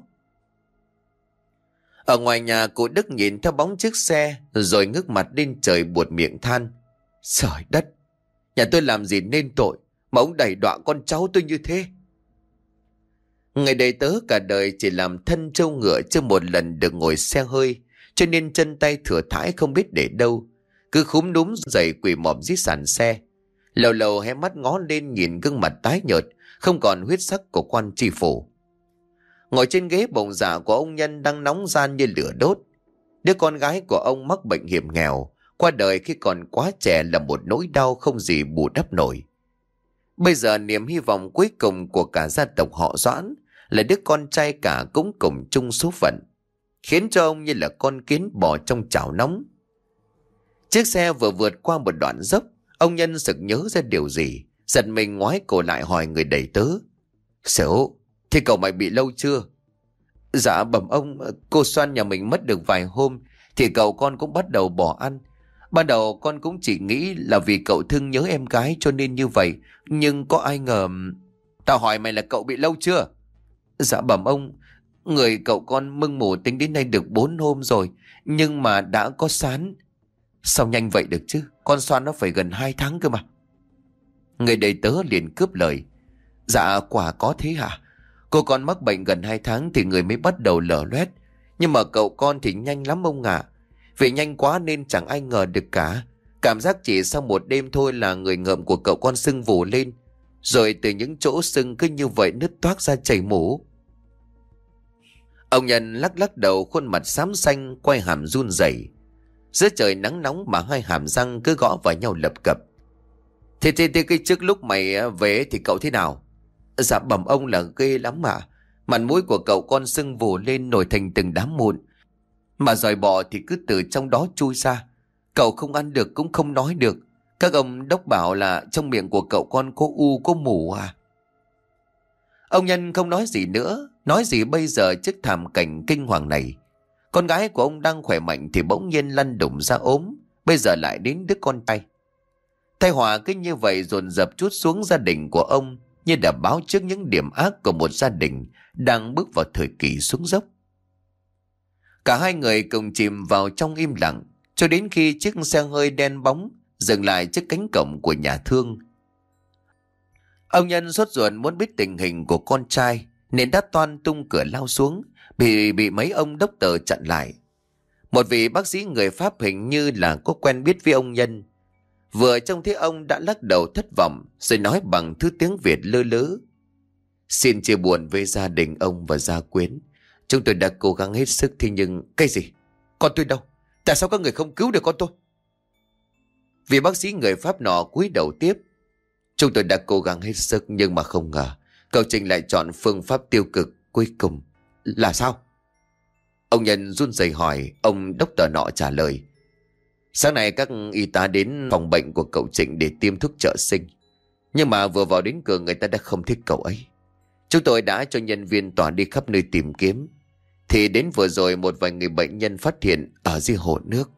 Ở ngoài nhà, cụ Đức nhìn theo bóng chiếc xe rồi ngước mặt lên trời buột miệng than, trời đất, nhà tôi làm gì nên tội mà ông đày đọa con cháu tôi như thế. Người đầy tớ cả đời chỉ làm thân trâu ngựa, chưa một lần được ngồi xe hơi, cho nên chân tay thừa thãi không biết để đâu. cứ khúm núm dậy quỳ mọp dưới sàn xe. Lâu lâu hé mắt ngó lên nhìn gương mặt tái nhợt, không còn huyết sắc của quan tri phủ. Ngồi trên ghế bồng dạ của ông Nhân đang nóng gian như lửa đốt. Đứa con gái của ông mắc bệnh hiểm nghèo, qua đời khi còn quá trẻ là một nỗi đau không gì bù đắp nổi. Bây giờ niềm hy vọng cuối cùng của cả gia tộc họ Doãn là đứa con trai cả cũng cùng chung số phận, khiến cho ông như là con kiến bò trong chảo nóng. Chiếc xe vừa vượt qua một đoạn dốc, ông Nhân sực nhớ ra điều gì, giật mình ngoái cổ lại hỏi người đầy tớ: "Xỉu, thì cậu mày bị lâu chưa?" "Dạ bẩm ông, cô Soan nhà mình mất được vài hôm thì cậu con cũng bắt đầu bỏ ăn. Ban đầu con cũng chỉ nghĩ là vì cậu thương nhớ em gái cho nên như vậy, nhưng có ai ngờ..." "Tao hỏi mày là cậu bị lâu chưa?" "Dạ bẩm ông, người cậu con mưng mủ tính đến nay được bốn hôm rồi, nhưng mà đã có sán." "Sao nhanh vậy được chứ, con Soan nó phải gần hai tháng cơ mà." Người đầy tớ liền cướp lời: "Dạ quả có thế hả? Cô con mắc bệnh gần hai tháng thì người mới bắt đầu lở loét. Nhưng mà cậu con thì nhanh lắm ông ạ. Vì nhanh quá nên chẳng ai ngờ được cả. Cảm giác chỉ sau một đêm thôi là người ngợm của cậu con sưng vù lên. Rồi từ những chỗ sưng cứ như vậy nứt toác ra chảy mủ." Ông Nhân lắc lắc đầu, khuôn mặt xám xanh, quay hàm run rẩy. Giữa trời nắng nóng mà hai hàm răng cứ gõ vào nhau lập cập. Thế thế thế cái trước lúc mày về thì cậu thế nào?" "Dạ bẩm ông là ghê lắm ạ. Mặt mũi của cậu con sưng vù lên nổi thành từng đám mụn. Mà giòi bọ thì cứ từ trong đó chui ra. Cậu không ăn được cũng không nói được. Các ông đốc bảo là trong miệng của cậu con có u có mủ à." Ông Nhân không nói gì nữa. Nói gì bây giờ trước thảm cảnh kinh hoàng này. Con gái của ông đang khỏe mạnh thì bỗng nhiên lăn đùng ra ốm. Bây giờ lại đến đứa con trai. Tai họa cứ như vậy dồn dập trút xuống gia đình của ông, như đã báo trước những điểm ác của một gia đình đang bước vào thời kỳ xuống dốc. Cả hai người cùng chìm vào trong im lặng cho đến khi chiếc xe hơi đen bóng dừng lại trước cánh cổng của nhà thương. Ông Nhân sốt ruột muốn biết tình hình của con trai nên đã toan tung cửa lao xuống, bị bị mấy ông đốc tờ chặn lại. Một vị bác sĩ người Pháp hình như là có quen biết với ông Nhân. Vừa trông thấy ông đã lắc đầu thất vọng, rồi nói bằng thứ tiếng Việt lơ lớ: "Xin chia buồn với gia đình ông và gia quyến. Chúng tôi đã cố gắng hết sức thì nhưng..." "Cái gì? Con tôi đâu? Tại sao các người không cứu được con tôi?" Vị bác sĩ người Pháp nọ cúi đầu tiếp: "Chúng tôi đã cố gắng hết sức nhưng mà không ngờ cậu Trình lại chọn phương pháp tiêu cực cuối cùng." "Là sao?" Ông Nhân run rẩy hỏi. Ông đốc tờ nọ trả lời: "Sáng nay các y tá đến phòng bệnh của cậu Trịnh để tiêm thuốc trợ sinh. Nhưng mà vừa vào đến cửa người ta đã không thích cậu ấy. Chúng tôi đã cho nhân viên tỏa đi khắp nơi tìm kiếm. Thì đến vừa rồi một vài người bệnh nhân phát hiện ở dưới hồ nước."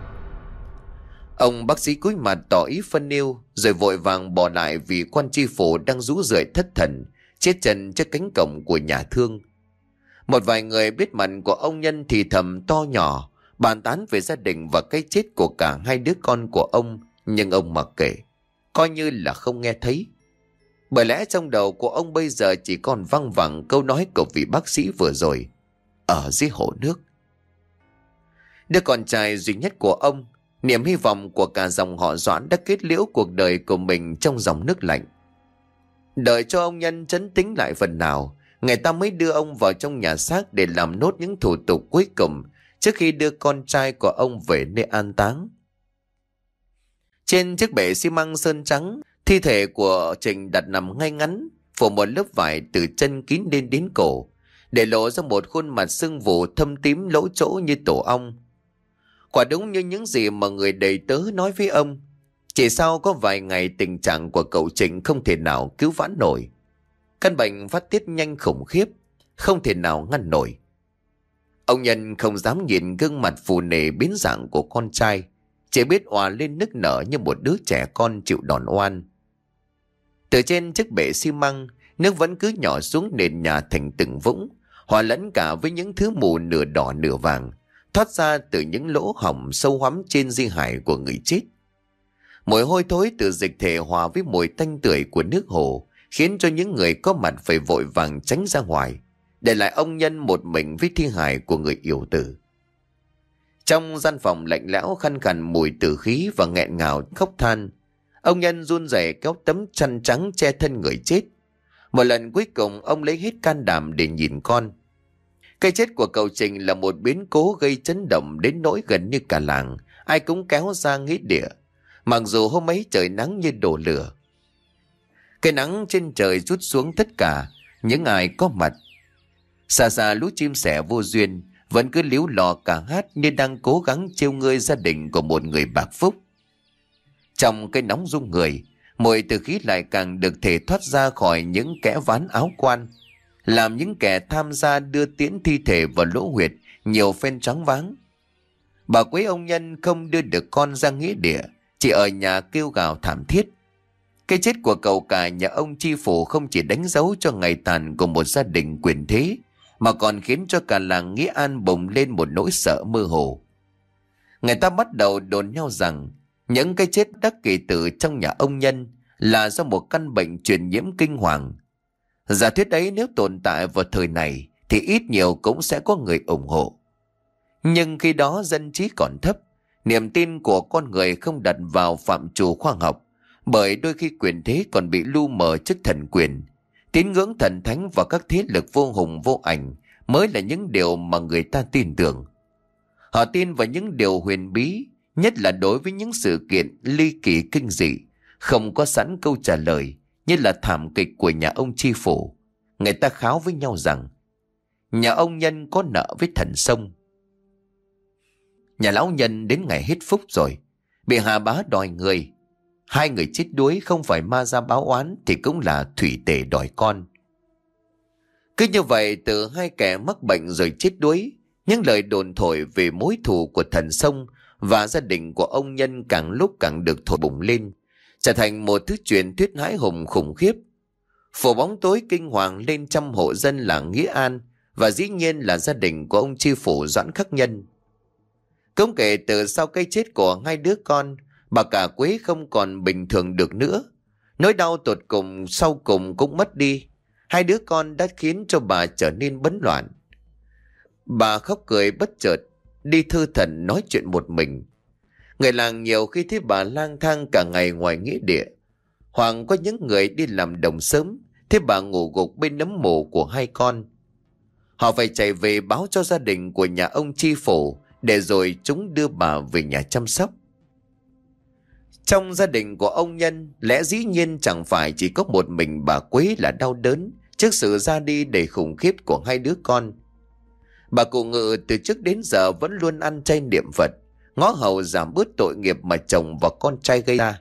Ông bác sĩ cúi mặt tỏ ý phân yêu, rồi vội vàng bỏ lại vì quan tri phủ đang rũ rượi thất thần chết chân trước cánh cổng của nhà thương. Một vài người biết mặt của ông Nhân thì thầm to nhỏ, bàn tán về gia đình và cái chết của cả hai đứa con của ông, nhưng ông mặc kệ, coi như là không nghe thấy. Bởi lẽ trong đầu của ông bây giờ chỉ còn văng vẳng câu nói của vị bác sĩ vừa rồi: ở dưới hồ nước. Đứa con trai duy nhất của ông, niềm hy vọng của cả dòng họ Doãn, đã kết liễu cuộc đời của mình trong dòng nước lạnh. Đợi cho ông Nhân trấn tĩnh lại phần nào, người ta mới đưa ông vào trong nhà xác để làm nốt những thủ tục cuối cùng trước khi đưa con trai của ông về nơi an táng. Trên chiếc bệ xi măng sơn trắng, thi thể của Trình đặt nằm ngay ngắn, phủ một lớp vải từ chân kín lên đến cổ, để lộ ra một khuôn mặt sưng vù thâm tím lỗ chỗ như tổ ong. Quả đúng như những gì mà người đầy tớ nói với ông. Chỉ sau có vài ngày, tình trạng của cậu Trình không thể nào cứu vãn nổi. Căn bệnh phát tiết nhanh khủng khiếp, không thể nào ngăn nổi. Ông Nhân không dám nhìn gương mặt phù nề biến dạng của con trai, chỉ biết òa lên nức nở như một đứa trẻ con chịu đòn oan. Từ trên chiếc bệ xi măng, nước vẫn cứ nhỏ xuống nền nhà thành từng vũng, hòa lẫn cả với những thứ mù nửa đỏ nửa vàng thoát ra từ những lỗ hổng sâu hoắm trên di hài của người chết. Mùi hôi thối từ dịch thể hòa với mùi tanh tưởi của nước hồ khiến cho những người có mặt phải vội vàng tránh ra ngoài, để lại ông Nhân một mình với thi hài của người yêu tử. Trong gian phòng lạnh lẽo khăn khàn mùi tử khí và nghẹn ngào khóc than, ông Nhân run rẩy kéo tấm chăn trắng che thân người chết. Một lần cuối cùng ông lấy hết can đảm để nhìn con. Cái chết của cậu Trình là một biến cố gây chấn động đến nỗi gần như cả làng ai cũng kéo ra nghĩa địa, mặc dù hôm ấy trời nắng như đổ lửa. Cái nắng trên trời rút xuống tất cả những ai có mặt. Xa xa lũ chim sẻ vô duyên vẫn cứ líu lò cả hát như đang cố gắng trêu ngươi gia đình của một người bạc phúc. Trong cái nóng rung người, mùi từ khí lại càng được thể thoát ra khỏi những kẽ ván áo quan, làm những kẻ tham gia đưa tiễn thi thể vào lỗ huyệt nhiều phen choáng váng. Bà Quế ông Nhân không đưa được con ra nghĩa địa, chỉ ở nhà kêu gào thảm thiết. Cái chết của cậu cả nhà ông chi phủ không chỉ đánh dấu cho ngày tàn của một gia đình quyền thế, mà còn khiến cho cả làng Nghĩa An bùng lên một nỗi sợ mơ hồ. Người ta bắt đầu đồn nhau rằng những cái chết đắc kỳ tử trong nhà ông Nhân là do một căn bệnh truyền nhiễm kinh hoàng. Giả thuyết ấy nếu tồn tại vào thời này thì ít nhiều cũng sẽ có người ủng hộ. Nhưng khi đó dân trí còn thấp, niềm tin của con người không đặt vào phạm trù khoa học, bởi đôi khi quyền thế còn bị lu mờ trước thần quyền. Tín ngưỡng thần thánh và các thế lực vô hùng vô ảnh mới là những điều mà người ta tin tưởng. Họ tin vào những điều huyền bí, nhất là đối với những sự kiện ly kỳ kinh dị, không có sẵn câu trả lời, như là thảm kịch của nhà ông chi phủ. Người ta kháo với nhau rằng nhà ông Nhân có nợ với thần sông. Nhà lão Nhân đến ngày hết phúc rồi, bị Hà Bá đòi người. Hai người chết đuối không phải ma ra báo oán thì cũng là thủy tể đòi con. Cứ như vậy từ hai kẻ mắc bệnh rồi chết đuối, những lời đồn thổi về mối thù của thần sông và gia đình của ông Nhân càng lúc càng được thổi bùng lên, trở thành một thứ truyền thuyết hãi hùng khủng khiếp, phủ bóng tối kinh hoàng lên trăm hộ dân làng Nghĩa An và dĩ nhiên là gia đình của ông chi phủ Doãn Khắc Nhân. Cũng kể từ sau cái chết của hai đứa con, bà cả Quế không còn bình thường được nữa. Nỗi đau tột cùng sau cùng cũng mất đi. Hai đứa con đã khiến cho bà trở nên bấn loạn. Bà khóc cười bất chợt, đi thư thần nói chuyện một mình. Người làng nhiều khi thấy bà lang thang cả ngày ngoài nghĩa địa, hoặc có những người đi làm đồng sớm, thấy bà ngủ gục bên nấm mồ của hai con. Họ phải chạy về báo cho gia đình của nhà ông chi phủ, để rồi chúng đưa bà về nhà chăm sóc. Trong gia đình của ông Nhân, lẽ dĩ nhiên chẳng phải chỉ có một mình bà Quế là đau đớn trước sự ra đi đầy khủng khiếp của hai đứa con. Bà cụ Ngự từ trước đến giờ vẫn luôn ăn chay niệm Phật, ngó hầu giảm bớt tội nghiệp mà chồng và con trai gây ra.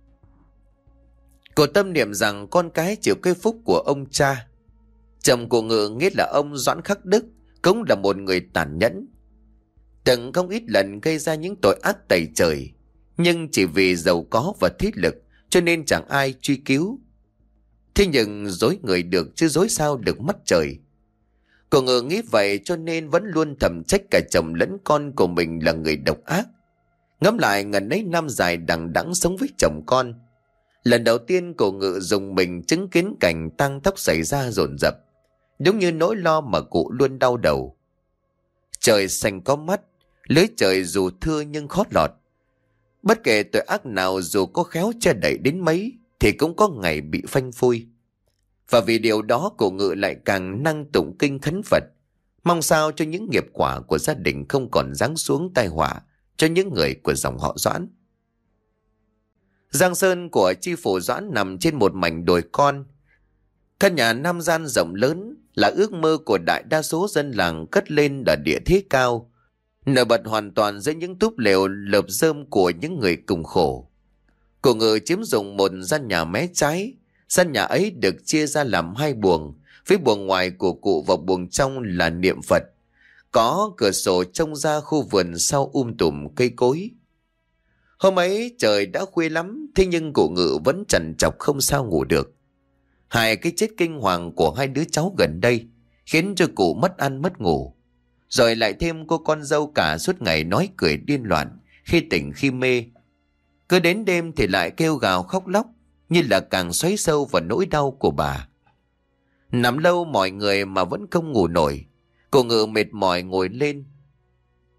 Cô tâm niệm rằng con cái chịu cái phúc của ông cha. Chồng của Ngự nghĩa là ông Doãn Khắc Đức cũng là một người tàn nhẫn, từng không ít lần gây ra những tội ác tày trời, nhưng chỉ vì giàu có và thế lực cho nên chẳng ai truy cứu. Thế nhưng dối người được chứ dối sao được mắt trời. Cô Ngự nghĩ vậy cho nên vẫn luôn thầm trách cả chồng lẫn con của mình là người độc ác. Ngẫm lại ngần ấy năm dài đằng đẵng sống với chồng con, lần đầu tiên cô Ngự dùng mình chứng kiến cảnh tang tóc xảy ra dồn dập, đúng như nỗi lo mà cụ luôn đau đầu. Trời xanh có mắt, lưới trời dù thưa nhưng khó lọt. Bất kể tội ác nào dù có khéo che đậy đến mấy thì cũng có ngày bị phanh phui. Và vì điều đó cô Ngự lại càng năng tụng kinh khấn Phật, mong sao cho những nghiệp quả của gia đình không còn giáng xuống tai họa cho những người của dòng họ Doãn. Giang sơn của chi phủ Doãn nằm trên một mảnh đồi con. Căn nhà năm gian rộng lớn là ước mơ của đại đa số dân làng cất lên ở địa thế cao, nổi bật hoàn toàn giữa những túp lều lợp rơm của những người cùng khổ. Cô Ngự chiếm dụng một gian nhà mé trái. Gian nhà ấy được chia ra làm hai buồng, phía buồng ngoài của cụ và buồng trong là niệm Phật. Có cửa sổ trông ra khu vườn sau um tùm cây cối. Hôm ấy trời đã khuya lắm, thế nhưng cụ Ngự vẫn trằn trọc không sao ngủ được. Hai cái chết kinh hoàng của hai đứa cháu gần đây khiến cho cụ mất ăn mất ngủ. Rồi lại thêm cô con dâu cả suốt ngày nói cười điên loạn, khi tỉnh khi mê. Cứ đến đêm thì lại kêu gào khóc lóc, như là càng xoáy sâu vào nỗi đau của bà. Nằm lâu mọi người mà vẫn không ngủ nổi. Cô Ngự mệt mỏi ngồi lên,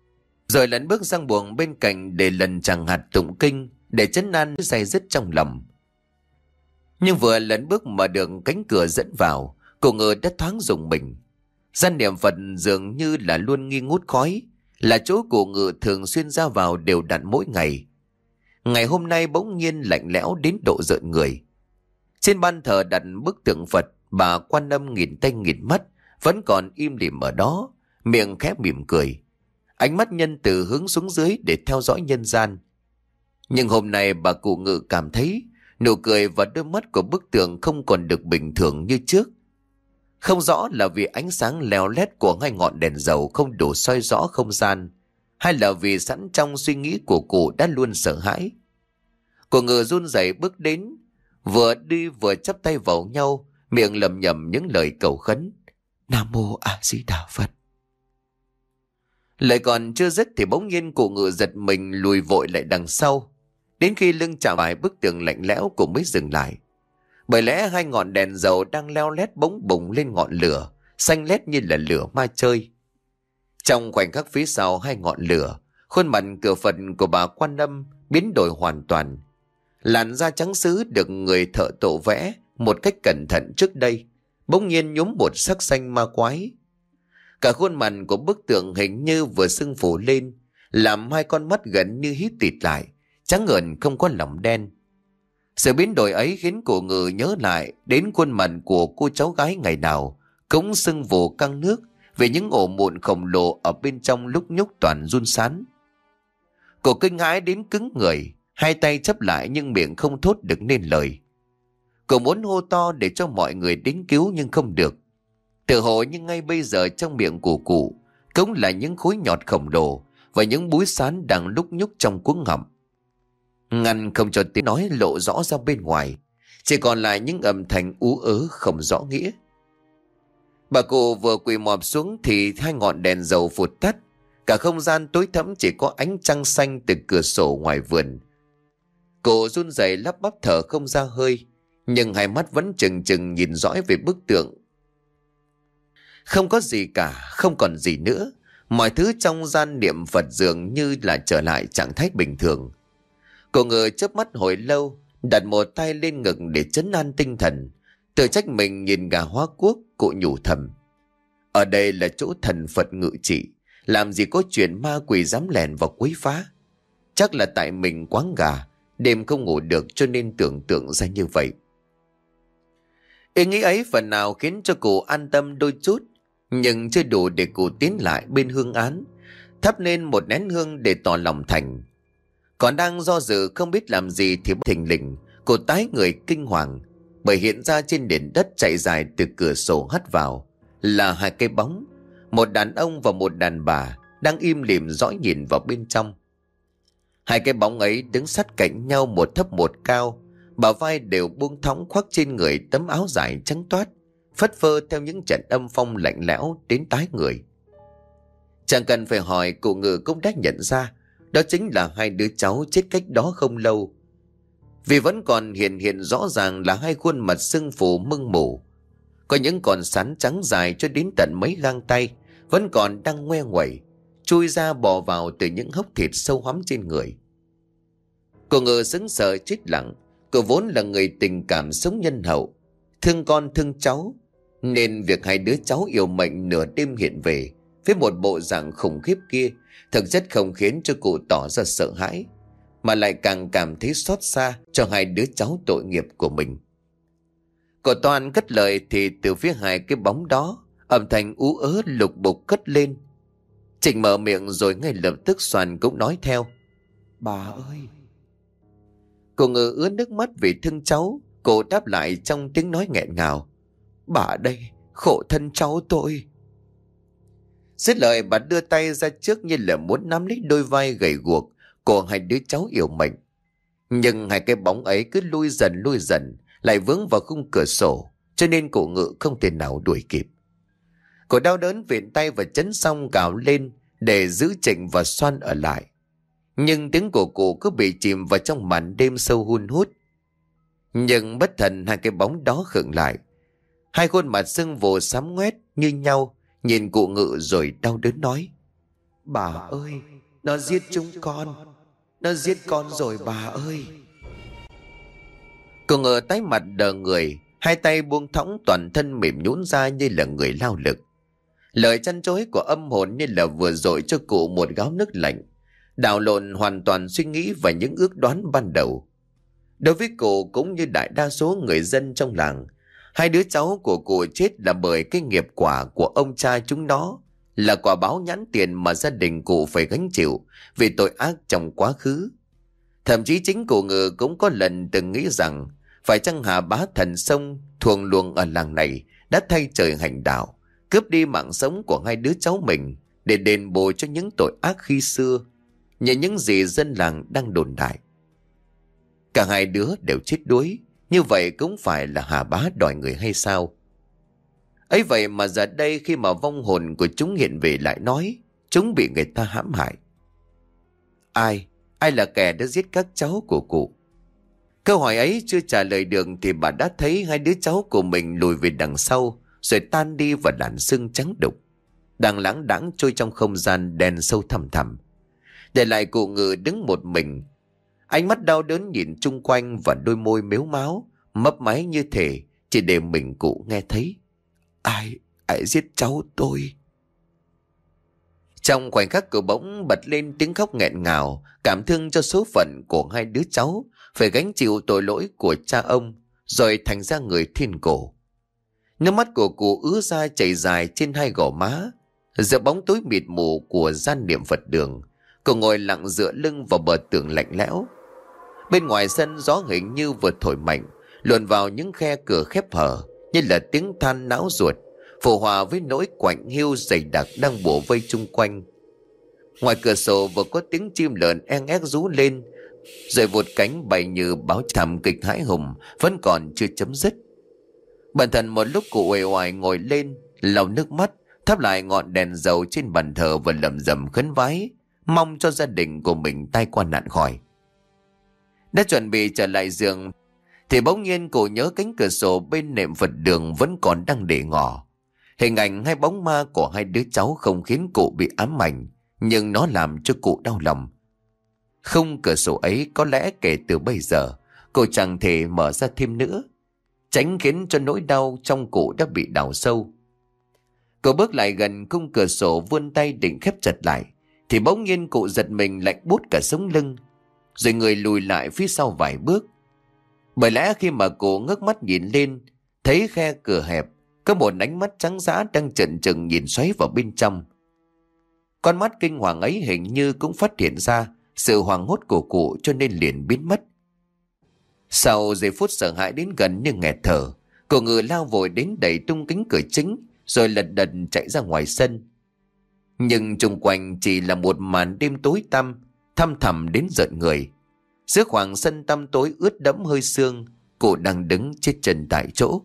Rồi lẫn bước sang buồng bên cạnh để lần chẳng hạt tụng kinh, để trấn an day dứt trong lòng. Nhưng vừa lẫn bước mà được cánh cửa dẫn vào, cô Ngự đã thoáng rùng mình. Gian niệm Phật dường như là luôn nghi ngút khói, là chỗ cô Ngự thường xuyên ra vào đều đặn mỗi ngày. Ngày hôm nay bỗng nhiên lạnh lẽo đến độ rợn người. Trên ban thờ đặt bức tượng Phật, bà Quan Âm nghìn tay nghìn mắt vẫn còn im lìm ở đó, miệng khẽ mỉm cười. Ánh mắt nhân từ hướng xuống dưới để theo dõi nhân gian. Nhưng hôm nay bà cụ Ngự cảm thấy nụ cười và đôi mắt của bức tượng không còn được bình thường như trước. Không rõ là vì ánh sáng leo lét của hai ngọn đèn dầu không đủ soi rõ không gian, hay là vì sẵn trong suy nghĩ của cụ đã luôn sợ hãi. Cụ Ngự run rẩy bước đến, vừa đi vừa chắp tay vào nhau, miệng lẩm nhẩm những lời cầu khấn. Nam mô A Di Đà Phật. Lời còn chưa dứt thì bỗng nhiên cụ Ngự giật mình lùi vội lại đằng sau. Đến khi lưng chạm phải bức tường lạnh lẽo, cụ mới dừng lại. Bởi lẽ hai ngọn đèn dầu đang leo lét bỗng bùng lên ngọn lửa, xanh lét như là lửa ma chơi. Trong khoảnh khắc phía sau hai ngọn lửa, khuôn mặt cửa Phật của bà Quan Âm biến đổi hoàn toàn. Làn da trắng sứ được người thợ tổ vẽ một cách cẩn thận trước đây, bỗng nhiên nhuốm một sắc xanh ma quái. Cả khuôn mặt của bức tượng hình như vừa sưng phù lên, làm hai con mắt gần như hít tịt lại, trắng ngần không có lòng đen. Sự biến đổi ấy khiến cụ Ngự nhớ lại đến khuôn mặt của cô cháu gái ngày nào cũng sưng vù căng nước vì những ổ mụn khổng lồ ở bên trong lúc nhúc toàn run sán. Cô kinh hãi đến cứng người, hai tay chấp lại nhưng miệng không thốt được nên lời. Cô muốn hô to để cho mọi người đến cứu nhưng không được. Tự hồ nhưng ngay bây giờ trong miệng của cụ cũng là những khối nhọt khổng lồ và những búi sán đang lúc nhúc trong cuống họng, ngăn không cho tiếng nói lộ rõ ra bên ngoài, chỉ còn lại những âm thanh ú ớ không rõ nghĩa. Bà cụ vừa quỳ mọp xuống thì hai ngọn đèn dầu phụt tắt, cả không gian tối thẫm chỉ có ánh trăng xanh từ cửa sổ ngoài vườn. Cô run rẩy lắp bắp thở không ra hơi, nhưng hai mắt vẫn trừng trừng nhìn dõi về bức tượng. Không có gì cả, không còn gì nữa. Mọi thứ trong gian niệm Phật dường như là trở lại trạng thái bình thường. Cô Ngự chớp mắt hồi lâu, đặt một tay lên ngực để trấn an tinh thần. Tự trách mình nhìn gà hóa quốc, cụ nhủ thầm. Ở đây là chỗ thần Phật ngự trị, làm gì có chuyện ma quỷ dám lèn vào quấy phá. Chắc là tại mình quáng gà, đêm không ngủ được cho nên tưởng tượng ra như vậy. Ý nghĩ ấy phần nào khiến cho cụ an tâm đôi chút, nhưng chưa đủ để cụ tiến lại bên hương án, thắp lên một nén hương để tỏ lòng thành. Còn đang do dự không biết làm gì thì thình lình cô tái người kinh hoàng, bởi hiện ra trên nền đất chạy dài từ cửa sổ hắt vào là hai cái bóng, một đàn ông và một đàn bà đang im lìm dõi nhìn vào bên trong. Hai cái bóng ấy đứng sát cạnh nhau, một thấp một cao, bả vai đều buông thõng khoác trên người tấm áo dài trắng toát, phất phơ theo những trận âm phong lạnh lẽo đến tái người. Chẳng cần phải hỏi, cụ Ngự cũng đã nhận ra đó chính là hai đứa cháu chết cách đó không lâu, vì vẫn còn hiện hiện rõ ràng là hai khuôn mặt sưng phù mưng mủ, có những con sán trắng dài cho đến tận mấy gang tay vẫn còn đang ngoe nguẩy chui ra bò vào từ những hốc thịt sâu hoắm trên người. Cô Ngự sững sờ chết lặng. Cô vốn là người tình cảm sống nhân hậu, thương con thương cháu, nên việc hai đứa cháu yêu mệnh nửa đêm hiện về với một bộ dạng khủng khiếp kia thực chất không khiến cho cụ tỏ ra sợ hãi, mà lại càng cảm thấy xót xa cho hai đứa cháu tội nghiệp của mình. Cô Toàn cất lời thì từ phía hai cái bóng đó âm thanh ú ớ lục bục cất lên. Trịnh mở miệng rồi ngay lập tức Soàn cũng nói theo. Bà ơi! Cô Ngự ướt nước mắt vì thương cháu. Cô đáp lại trong tiếng nói nghẹn ngào. Bà đây, khổ thân cháu tôi. Dứt lời bà đưa tay ra trước như là muốn nắm lấy đôi vai gầy guộc của hai đứa cháu yêu mệnh. Nhưng hai cái bóng ấy cứ lui dần lui dần, lại vướng vào khung cửa sổ, cho nên cô Ngự không thể nào đuổi kịp. Cô đau đớn viện tay và chấn xong gào lên để giữ Trịnh và Soan ở lại. Nhưng tiếng của cô cứ bị chìm vào trong màn đêm sâu hun hút. Nhưng bất thần hai cái bóng đó khựng lại. Hai khuôn mặt sưng vồ xám ngoét như nhau, nhìn cụ Ngự rồi đau đớn nói. Bà ơi, Nó giết chúng con. Nó giết con rồi bà ơi. Cô ngờ tái mặt đờ người, hai tay buông thõng, toàn thân mềm nhũn ra như là người lao lực. Lời chăn chối của âm hồn như là vừa dội cho cụ một gáo nước lạnh, đảo lộn hoàn toàn suy nghĩ và những ước đoán ban đầu. Đối với cụ cũng như đại đa số người dân trong làng, hai đứa cháu của cụ chết là bởi cái nghiệp quả của ông cha chúng nó, là quả báo nhãn tiền mà gia đình cụ phải gánh chịu vì tội ác trong quá khứ. Thậm chí chính cụ Ngừ cũng có lần từng nghĩ rằng phải chăng Hà Bá Thần Sông thuồng luồng ở làng này đã thay trời hành đạo, cướp đi mạng sống của hai đứa cháu mình để đền bù cho những tội ác khi xưa, như những gì dân làng đang đồn đại. Cả hai đứa đều chết đuối, như vậy cũng phải là Hà Bá đòi người hay sao? Ấy vậy mà giờ đây khi mà vong hồn của chúng hiện về lại nói chúng bị người ta hãm hại. Ai, ai là kẻ đã giết các cháu của cụ? Câu hỏi ấy chưa trả lời được thì bà đã thấy hai đứa cháu của mình lùi về đằng sau, rồi tan đi vào làn sương trắng đục, đang lãng đãng trôi trong không gian đen sâu thẳm thẳm, để lại cụ Ngừ đứng một mình. Ánh mắt đau đớn nhìn chung quanh và đôi môi mếu máo, mấp máy như thể chỉ để mình cụ nghe thấy. Ai, ai giết cháu tôi? Trong khoảnh khắc cụ bỗng bật lên tiếng khóc nghẹn ngào, cảm thương cho số phận của hai đứa cháu phải gánh chịu tội lỗi của cha ông, rồi thành ra người thiên cổ. Nước mắt của cụ ứa ra chảy dài trên hai gò má. Giữa bóng tối mịt mù của gian niệm Phật đường, cụ ngồi lặng dựa lưng vào bờ tường lạnh lẽo. Bên ngoài sân gió hình như vừa thổi mạnh, luồn vào những khe cửa khép hở, như là tiếng than não ruột, phù hòa với nỗi quạnh hiu dày đặc đang bủa vây chung quanh. Ngoài cửa sổ vừa có tiếng chim lợn en ép rú lên, rồi vụt cánh bay như báo thảm kịch hãi hùng vẫn còn chưa chấm dứt. Bản thân một lúc cụ uể oải ngồi lên, lau nước mắt, thắp lại ngọn đèn dầu trên bàn thờ và lẩm rẩm khấn vái, mong cho gia đình của mình tai qua nạn khỏi. Đã chuẩn bị trở lại giường thì bỗng nhiên cụ nhớ cánh cửa sổ bên nệm Phật đường vẫn còn đang để ngỏ. Hình ảnh hai bóng ma của hai đứa cháu không khiến cụ bị ám ảnh, nhưng nó làm cho cụ đau lòng. Không cửa sổ ấy có lẽ kể từ bây giờ cô chẳng thể mở ra thêm nữa, tránh khiến cho nỗi đau trong cụ đã bị đào sâu. Cô bước lại gần khung cửa sổ, vươn tay định khép chặt lại thì bỗng nhiên cụ giật mình lạnh buốt cả sống lưng, rồi người lùi lại phía sau vài bước. Bởi lẽ khi mà cô ngước mắt nhìn lên, thấy khe cửa hẹp có một ánh mắt trắng dã đang chần chừng nhìn xoáy vào bên trong. Con mắt kinh hoàng ấy hình như cũng phát hiện ra sự hoảng hốt của cụ, cho nên liền biến mất. Sau giây phút sợ hãi đến gần như nghẹt thở, cô Ngừ lao vội đến đẩy tung cánh cửa chính, rồi lật đật chạy ra ngoài sân. Nhưng xung quanh chỉ là một màn đêm tối tăm, thăm thẳm đến rợn người. Giữa khoảng sân tăm tối ướt đẫm hơi sương, cụ đang đứng chết chân tại chỗ.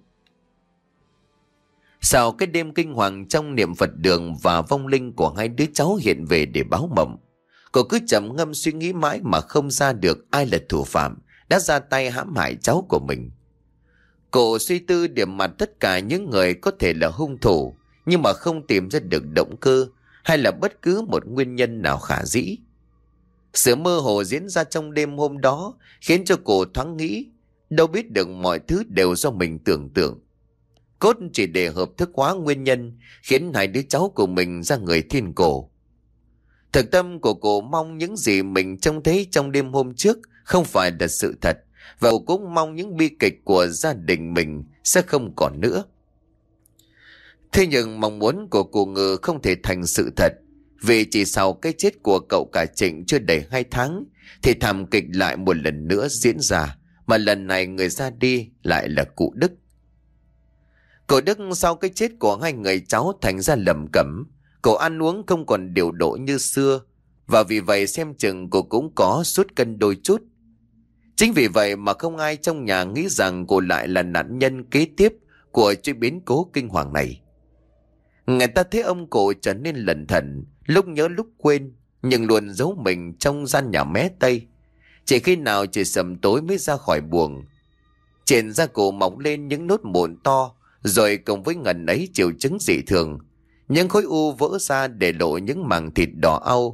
Sau cái đêm kinh hoàng trong niệm Phật đường và vong linh của hai đứa cháu hiện về để báo mộng, cô cứ trầm ngâm suy nghĩ mãi mà không ra được ai là thủ phạm đã ra tay hãm hại cháu của mình. Cô suy tư điểm mặt tất cả những người có thể là hung thủ, nhưng mà không tìm ra được động cơ hay là bất cứ một nguyên nhân nào khả dĩ. Sự mơ hồ diễn ra trong đêm hôm đó khiến cho cô thoáng nghĩ, đâu biết được mọi thứ đều do mình tưởng tượng. Cốt chỉ để hợp thức hóa nguyên nhân khiến hai đứa cháu của mình ra người thiên cổ. Thực tâm của cô mong những gì mình trông thấy trong đêm hôm trước không phải là sự thật, và cô cũng mong những bi kịch của gia đình mình sẽ không còn nữa. Thế nhưng mong muốn của cô Ngừ không thể thành sự thật, vì chỉ sau cái chết của cậu cả Trịnh chưa đầy hai tháng thì thảm kịch lại một lần nữa diễn ra, mà lần này người ra đi lại là cụ Đức. Cụ Đức sau cái chết của hai người cháu thành ra lầm cẩm, cậu ăn uống không còn điều độ như xưa, và vì vậy xem chừng cô cũng có sút cân đôi chút. Chính vì vậy mà không ai trong nhà nghĩ rằng cô lại là nạn nhân kế tiếp của chuyện biến cố kinh hoàng này. Người ta thấy ông cụ trở nên lẩn thẩn, lúc nhớ lúc quên, nhưng luôn giấu mình trong gian nhà mé Tây. Chỉ khi nào trời sầm tối mới ra khỏi buồng. Trên da cổ mọc lên những nốt mụn to, rồi cùng với ngần ấy triệu chứng dị thường. Những khối u vỡ ra để lộ những màng thịt đỏ au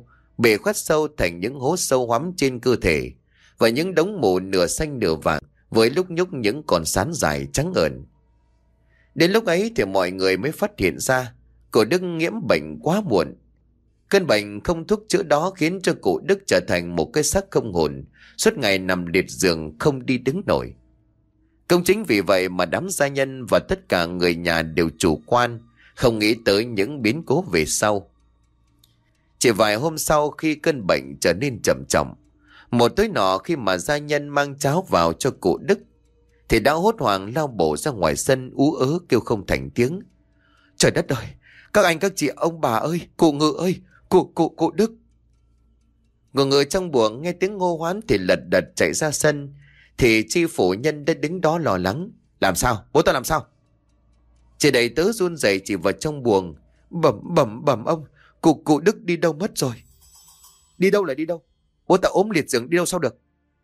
bể khoét sâu thành những hố sâu hoắm trên cơ thể, và những đống mù nửa xanh nửa vàng với lúc nhúc những con sán dài trắng ợn. Đến lúc ấy thì mọi người mới phát hiện ra cụ Đức nhiễm bệnh quá muộn. Cơn bệnh không thuốc chữa đó khiến cho cụ Đức trở thành một cái xác không hồn, suốt ngày nằm liệt giường không đi đứng nổi. Cũng chính vì vậy mà đám gia nhân và tất cả người nhà đều chủ quan, không nghĩ tới những biến cố về sau. Chỉ vài hôm sau, khi cơn bệnh trở nên trầm trọng, một tối nọ khi mà gia nhân mang cháo vào cho cụ Đức, thì đã hốt hoảng lao bổ ra ngoài sân ú ớ kêu không thành tiếng. Trời đất ơi! Các anh các chị ông bà ơi! Cụ Ngự ơi! Cụ, cụ, cụ Đức! Người người trong buồng nghe tiếng hô hoán thì lật đật chạy ra sân, thì chi phủ nhân đã đứng đó lo lắng. Làm sao? Bố ta làm sao? Chị đầy tớ run rẩy chỉ vào trong buồng. Bẩm bẩm bẩm ông, cụ cụ Đức đi đâu mất rồi? Đi đâu là đi đâu? Bố ta ốm liệt giường đi đâu sao được?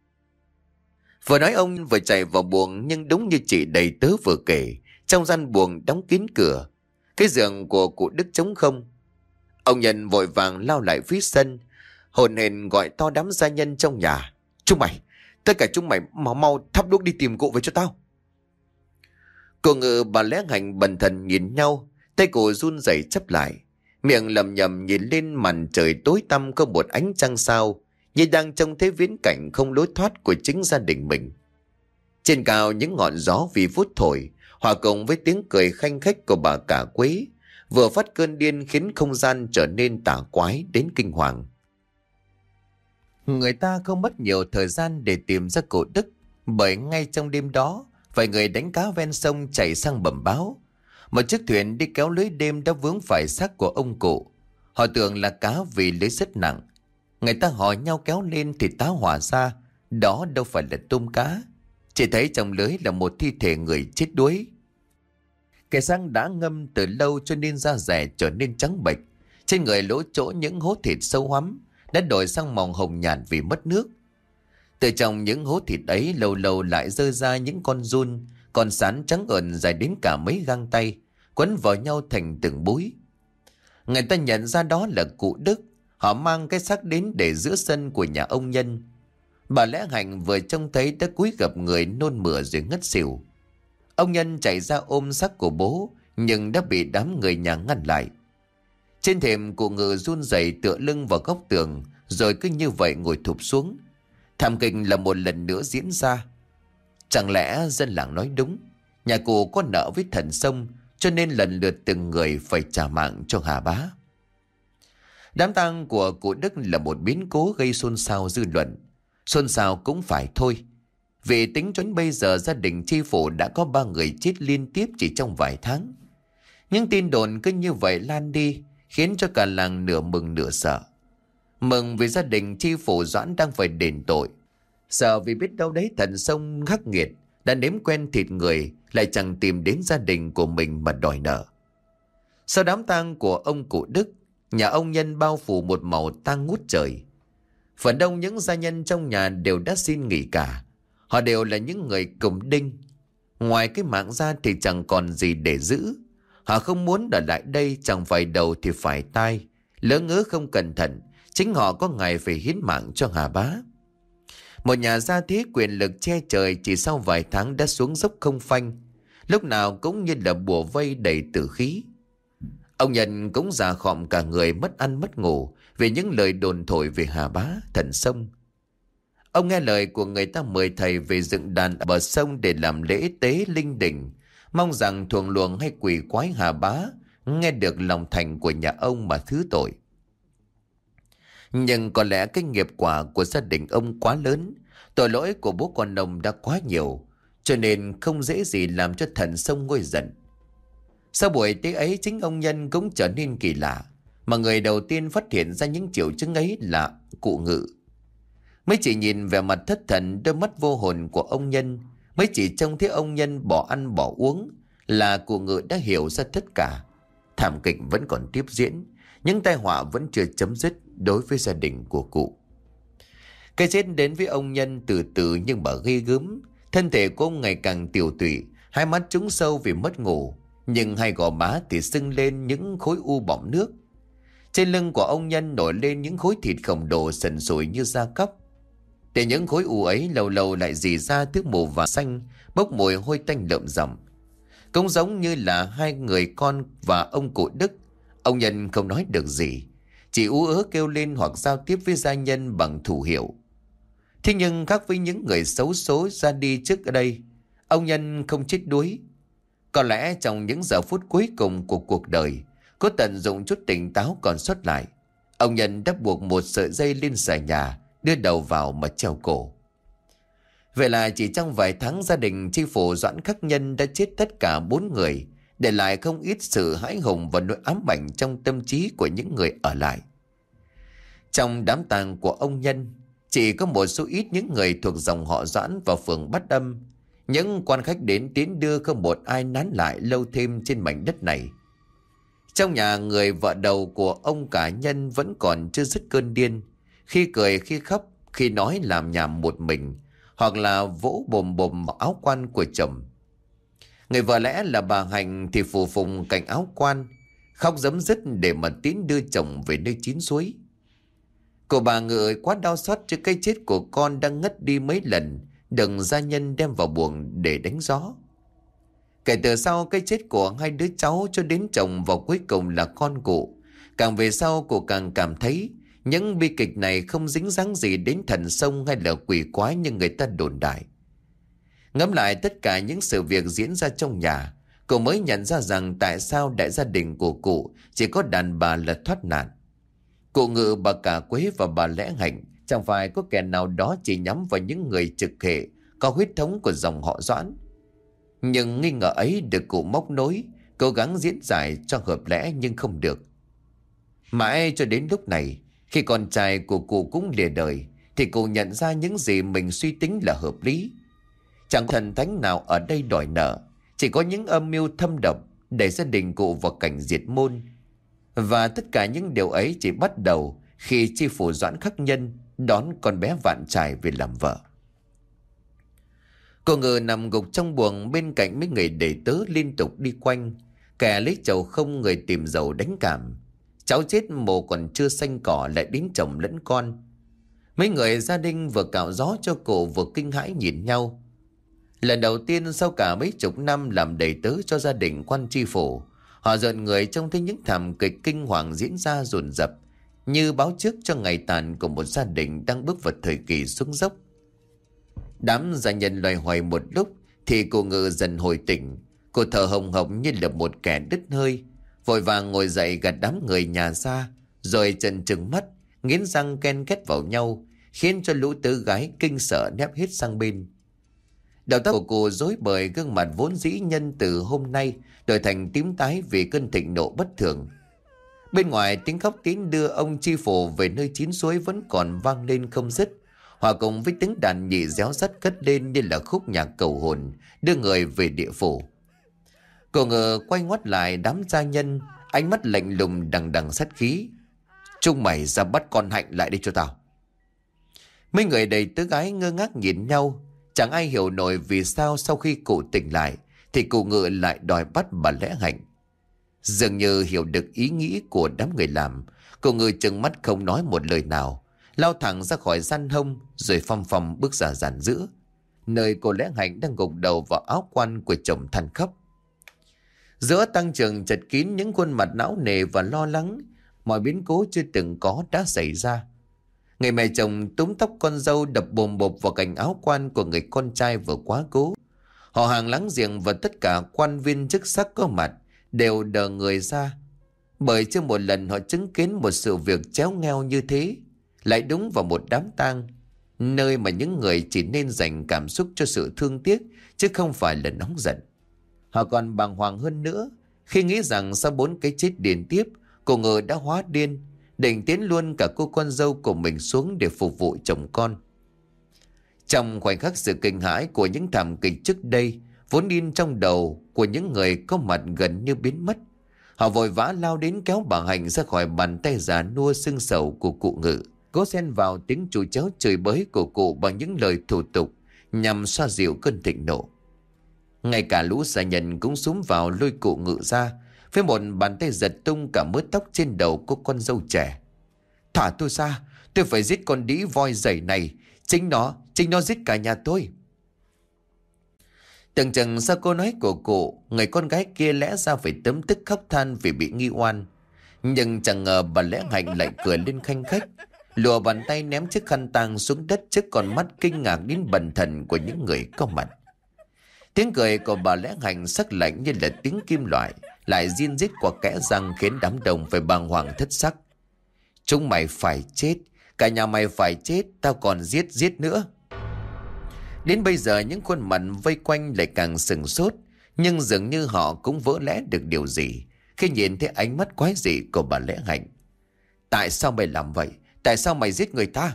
Vừa nói ông vừa chạy vào buồng, nhưng đúng như chị đầy tớ vừa kể, trong gian buồng đóng kín cửa, cái giường của cụ Đức trống không. Ông Nhân vội vàng lao lại phía sân, hồn hển gọi to đám gia nhân trong nhà. Chúng mày, tất cả chúng mày mau mau thắp đuốc đi tìm cụ về cho tao. Cô Ngự bà Lẽ Hành bần thần nhìn nhau, tay cô run rẩy chắp lại, miệng lầm nhầm nhìn lên màn trời tối tăm có một ánh trăng sao, như đang trông thấy viễn cảnh không lối thoát của chính gia đình mình. Trên cao những ngọn gió vì vút thổi, hòa cùng với tiếng cười khanh khách của bà cả Quế, vừa phát cơn điên khiến không gian trở nên tà quái đến kinh hoàng. Người ta không mất nhiều thời gian để tìm ra cụ Đức, bởi ngay trong đêm đó, vài người đánh cá ven sông chạy sang bẩm báo. Một chiếc thuyền đi kéo lưới đêm đã vướng phải xác của ông cụ. Họ tưởng là cá vì lưới rất nặng. Người ta hỏi nhau kéo lên thì tá hỏa ra, đó đâu phải là tôm cá. Chỉ thấy trong lưới là một thi thể người chết đuối. Cái xác đã ngâm từ lâu cho nên da dẻ trở nên trắng bệch. Trên người lỗ chỗ những hố thịt sâu hoắm đã đổi sang màu hồng nhạt vì mất nước. Từ trong những hố thịt ấy lâu lâu lại rơi ra những con giun, con sán trắng ợn dài đến cả mấy gang tay, quấn vào nhau thành từng búi. Người ta nhận ra đó là cụ Đức. Họ mang cái xác đến để giữa sân của nhà ông Nhân. Bà Lẽ Hành vừa trông thấy đã cúi gập người nôn mửa rồi ngất xỉu. Ông Nhân chạy ra ôm xác của bố, nhưng đã bị đám người nhà ngăn lại. Trên thềm, cụ Ngự run rẩy tựa lưng vào góc tường, rồi cứ như vậy ngồi thụp xuống. Thảm kịch là một lần nữa diễn ra. Chẳng lẽ dân làng nói đúng, nhà cụ có nợ với thần sông, cho nên lần lượt từng người phải trả mạng cho Hà Bá. Đám tang của cụ Đức là một biến cố gây xôn xao dư luận. Xôn xao cũng phải thôi, vì tính đến bây giờ gia đình chi phủ đã có ba người chết liên tiếp chỉ trong vài tháng. Những tin đồn cứ như vậy lan đi, khiến cho cả làng nửa mừng nửa sợ. Mừng vì gia đình chi phủ Doãn đang phải đền tội, sợ vì biết đâu đấy thần sông khắc nghiệt đã nếm quen thịt người, lại chẳng tìm đến gia đình của mình mà đòi nợ. Sau đám tang của ông cụ Đức, nhà ông Nhân bao phủ một màu tang ngút trời. Phần đông những gia nhân trong nhà đều đã xin nghỉ cả. Họ đều là những người cùng đinh. Ngoài cái mạng ra thì chẳng còn gì để giữ. Họ không muốn ở lại đây, chẳng phải đầu thì phải tai. Lỡ ngớ không cẩn thận, chính họ có ngày phải hiến mạng cho Hà Bá. Một nhà gia thế quyền lực che trời chỉ sau vài tháng đã xuống dốc không phanh. Lúc nào cũng như là bùa vây đầy tử khí. Ông Nhân cũng già khòm cả người, mất ăn mất ngủ vì những lời đồn thổi về Hà Bá, thần sông. Ông nghe lời của người ta mời thầy về dựng đàn ở bờ sông để làm lễ tế linh đình, mong rằng thuồng luồng hay quỷ quái Hà Bá nghe được lòng thành của nhà ông mà thứ tội. Nhưng có lẽ cái nghiệp quả của gia đình ông quá lớn, tội lỗi của bố con ông đã quá nhiều, cho nên không dễ gì làm cho thần sông nguôi giận. Sau buổi tế ấy, chính ông Nhân cũng trở nên kỳ lạ, mà người đầu tiên phát hiện ra những triệu chứng ấy là cụ Ngự. Mấy chị nhìn vẻ mặt thất thần, đôi mắt vô hồn của ông Nhân, mấy chị trông thấy ông Nhân bỏ ăn bỏ uống là cụ Ngự đã hiểu ra tất cả. Thảm kịch vẫn còn tiếp diễn, những tai họa vẫn chưa chấm dứt đối với gia đình của cụ. Cái chết đến với ông Nhân từ từ nhưng mà ghê gớm. Thân thể của ông ngày càng tiều tụy, hai mắt trũng sâu vì mất ngủ, nhưng hai gò má thì sưng lên những khối u bọng nước. Trên lưng của ông Nhân nổi lên những khối thịt khổng lồ sần sùi như da cóc. Để những khối u ấy lâu lâu lại rỉ ra thứ màu vàng xanh, bốc mùi hôi tanh lợm giọng. Cũng giống như là hai người con và ông cụ Đức. Ông Nhân không nói được gì, chỉ ú ớ kêu lên hoặc giao tiếp với gia nhân bằng thủ hiệu. Thế nhưng khác với những người xấu số ra đi trước đây, ông Nhân không chết đuối. Có lẽ trong những giờ phút cuối cùng của cuộc đời, có tận dụng chút tỉnh táo còn sót lại, ông Nhân đã buộc một sợi dây lên xà nhà, đưa đầu vào mà treo cổ. Vậy là chỉ trong vài tháng, gia đình chi phủ Doãn Khắc Nhân đã chết tất cả bốn người, để lại không ít sự hãi hùng và nỗi ám ảnh trong tâm trí của những người ở lại. Trong đám tang của ông Nhân, chỉ có một số ít những người thuộc dòng họ Doãn và phường Bát Âm. Những quan khách đến tiến đưa không một ai nán lại lâu thêm trên mảnh đất này. Trong nhà, người vợ đầu của ông cả Nhân vẫn còn chưa dứt cơn điên, khi cười khi khóc, khi nói làm nhảm một mình, hoặc là vỗ bồm bồm áo quan của chồng. Người vợ lẽ là bà Hạnh thì phù phùng cạnh áo quan, khóc giấm dứt để mà tiến đưa chồng về nơi chín suối. Cô bà Ngự quá đau xót trước cái chết của con đang ngất đi mấy lần, đừng gia nhân đem vào buồng để đánh gió. Kể từ sau cái chết của hai đứa cháu cho đến chồng và cuối cùng là con cụ, càng về sau cô càng cảm thấy những bi kịch này không dính dáng gì đến thần sông hay là quỷ quái như người ta đồn đại. Ngẫm lại tất cả những sự việc diễn ra trong nhà, cô mới nhận ra rằng tại sao đại gia đình của cụ chỉ có đàn bà là thoát nạn. Cụ Ngự, bà Cả Quế và bà Lẽ Hạnh chẳng phải có kẻ nào đó chỉ nhắm vào những người trực hệ có huyết thống của dòng họ Doãn. Nhưng nghi ngờ ấy được cụ móc nối, cố gắng diễn giải cho hợp lẽ nhưng không được. Mãi cho đến lúc này, khi con trai của cụ cũng lìa đời, thì cụ nhận ra những gì mình suy tính là hợp lý. Chẳng thần thánh nào ở đây đòi nợ, chỉ có những âm mưu thâm độc đẩy gia đình cụ vào cảnh diệt môn. Và tất cả những điều ấy chỉ bắt đầu khi chi phủ Doãn Khắc Nhân đón con bé Vạn Trải về làm vợ. Cô Ngự nằm gục trong buồng bên cạnh mấy người đầy tớ liên tục đi quanh, kẻ lấy chầu không, người tìm dầu đánh cảm. Cháu chết mồ còn chưa xanh cỏ lại đến chồng lẫn con. Mấy người gia đình vừa cạo gió cho cô vừa kinh hãi nhìn nhau. Lần đầu tiên sau cả mấy chục năm làm đầy tớ cho gia đình quan tri phủ, họ rợn người trông thấy những thảm kịch kinh hoàng diễn ra dồn dập, như báo trước cho ngày tàn của một gia đình đang bước vào thời kỳ xuống dốc. Đám gia nhân loay hoay một lúc thì cô Ngự dần hồi tỉnh. Cô thở hồng hộc như là một kẻ đứt hơi, vội vàng ngồi dậy gạt đám người nhà ra, rồi trần trừng mắt, nghiến răng ken két vào nhau, khiến cho lũ tứ gái kinh sợ nép hết sang bên. Đầu tóc của cô rối bời, gương mặt vốn dĩ nhân từ hôm nay đổi thành tím tái vì cơn thịnh nộ bất thường. Bên ngoài tiếng khóc tiếng đưa ông chi phủ về nơi chín suối vẫn còn vang lên không dứt, hòa cùng với tiếng đàn nhị réo rắt cất lên như là khúc nhạc cầu hồn đưa người về địa phủ. Cô Ngự quay ngoắt lại đám gia nhân, ánh mắt lạnh lùng đằng đằng sát khí. Chúng mày ra bắt con Hạnh lại đi cho tao. Mấy người đầy tứ gái ngơ ngác nhìn nhau, chẳng ai hiểu nổi vì sao sau khi cụ tỉnh lại thì cụ Ngự lại đòi bắt bà Lẽ Hạnh. Dường như hiểu được ý nghĩ của đám người làm, cô Ngự trừng mắt không nói một lời nào, lao thẳng ra khỏi gian hông rồi phăm phăm bước ra giàn giữa, nơi cô Lẽ Hạnh đang gục đầu vào áo quan của chồng than khóc. Giữa tăng trường chật kín những khuôn mặt não nề và lo lắng, mọi biến cố chưa từng có đã xảy ra. Người mẹ chồng túm tóc con dâu đập bồm bộp vào cành áo quan của người con trai vừa quá cố. Họ hàng láng giềng và tất cả quan viên chức sắc có mặt đều đờ người ra, bởi chưa một lần họ chứng kiến một sự việc chéo ngheo như thế, lại đúng vào một đám tang, nơi mà những người chỉ nên dành cảm xúc cho sự thương tiếc chứ không phải là nóng giận. Họ còn bàng hoàng hơn nữa khi nghĩ rằng sau bốn cái chết điên tiếp, cô Ngự đã hóa điên, định tiến luôn cả cô con dâu của mình xuống để phục vụ chồng con. Trong khoảnh khắc sự kinh hãi của những thảm kịch trước đây vốn in trong đầu của những người có mặt gần như biến mất, họ vội vã lao đến kéo bà Hạnh ra khỏi bàn tay già nua sưng sầu của cụ Ngự, cố xen vào tiếng chửi chéo chửi bới của cụ bằng những lời thủ tục nhằm xoa dịu cơn thịnh nộ. Ngay cả lũ gia nhân cũng xúm vào lôi cụ Ngự ra, với một bàn tay giật tung cả mớ tóc trên đầu của con dâu trẻ. Thả tôi ra, tôi phải giết con đĩ voi dày này. Chính nó, chính nó giết cả nhà tôi. Tưởng chừng sau câu nói của cụ, người con gái kia lẽ ra phải tấm tức khóc than vì bị nghi oan. Nhưng chẳng ngờ bà Lẽ Hạnh lại cười lên khanh khách, lùa bàn tay ném chiếc khăn tang xuống đất trước con mắt kinh ngạc đến bần thần của những người có mặt. Tiếng cười của bà Lẽ Hạnh sắc lạnh như là tiếng kim loại, lại rin rít qua kẽ răng khiến đám đông phải bàng hoàng thất sắc. Chúng mày phải chết, cả nhà mày phải chết, tao còn giết giết nữa. Đến bây giờ những khuôn mặt vây quanh lại càng sừng sốt, nhưng dường như họ cũng vỡ lẽ được điều gì khi nhìn thấy ánh mắt quái dị của bà Lẽ Hạnh. Tại sao mày làm vậy? Tại sao mày giết người ta?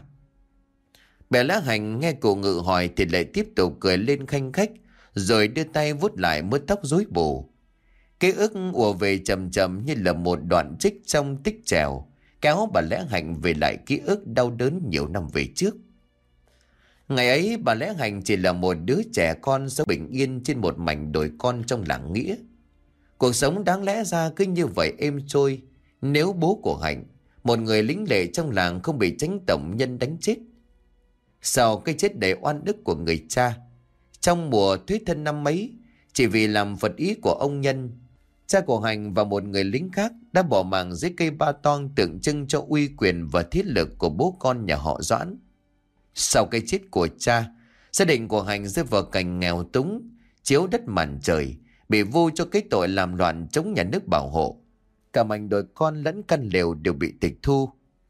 Bà Lẽ Hạnh nghe cụ Ngự hỏi thì lại tiếp tục cười lên khanh khách, rồi đưa tay vuốt lại mớ tóc rối bù. Ký ức ùa về chậm chậm như là một đoạn trích trong tích trèo, kéo bà Lẽ Hạnh về lại ký ức đau đớn nhiều năm về trước. Ngày ấy bà Lẽ Hạnh chỉ là một đứa trẻ con sống bình yên trên một mảnh đồi con trong làng nghĩa. Cuộc sống đáng lẽ ra cứ như vậy êm trôi nếu bố của Hạnh, một người lính lệ trong làng, không bị Chánh tổng nhân đánh chết. Sau cái chết đầy oan ức của người cha, trong mùa Thuế Thân năm ấy, chỉ vì làm vật ý của ông Nhân, cha của Hạnh và một người lính khác đã bỏ mạng dưới cây ba toang tượng trưng cho uy quyền và thiết lực của bố con nhà họ Doãn. Sau cái chết của cha, gia đình của Hạnh rơi vào cảnh nghèo túng, chiếu đất màn trời, bị vu cho cái tội làm loạn chống nhà nước bảo hộ. Cả mảnh đồi con lẫn căn lều đều bị tịch thu.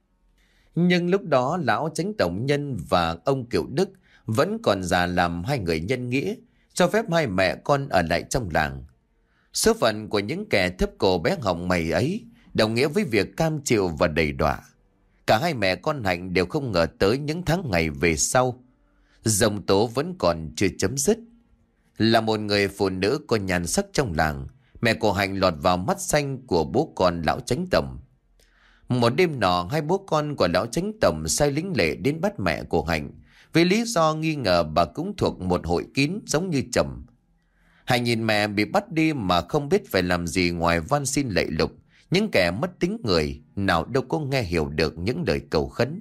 Nhưng lúc đó lão Chánh tổng nhân và ông Kiệu Đức vẫn còn già làm hai người nhân nghĩa, cho phép hai mẹ con ở lại trong làng. Số phận của những kẻ thấp cổ bé họng mày ấy đồng nghĩa với việc cam chịu và đầy đọa. Cả hai mẹ con Hạnh đều không ngờ tới những tháng ngày về sau, dòng tố vẫn còn chưa chấm dứt. Là một người phụ nữ có nhan sắc trong làng, mẹ của Hạnh lọt vào mắt xanh của bố con lão Chánh tổng. Một đêm nọ, hai bố con của lão Chánh tổng sai lính lệ đến bắt mẹ của Hạnh vì lý do nghi ngờ bà cũng thuộc một hội kín giống như chồng. Hạnh nhìn mẹ bị bắt đi mà không biết phải làm gì ngoài van xin lạy lục. Những kẻ mất tính người nào đâu có nghe hiểu được những lời cầu khấn.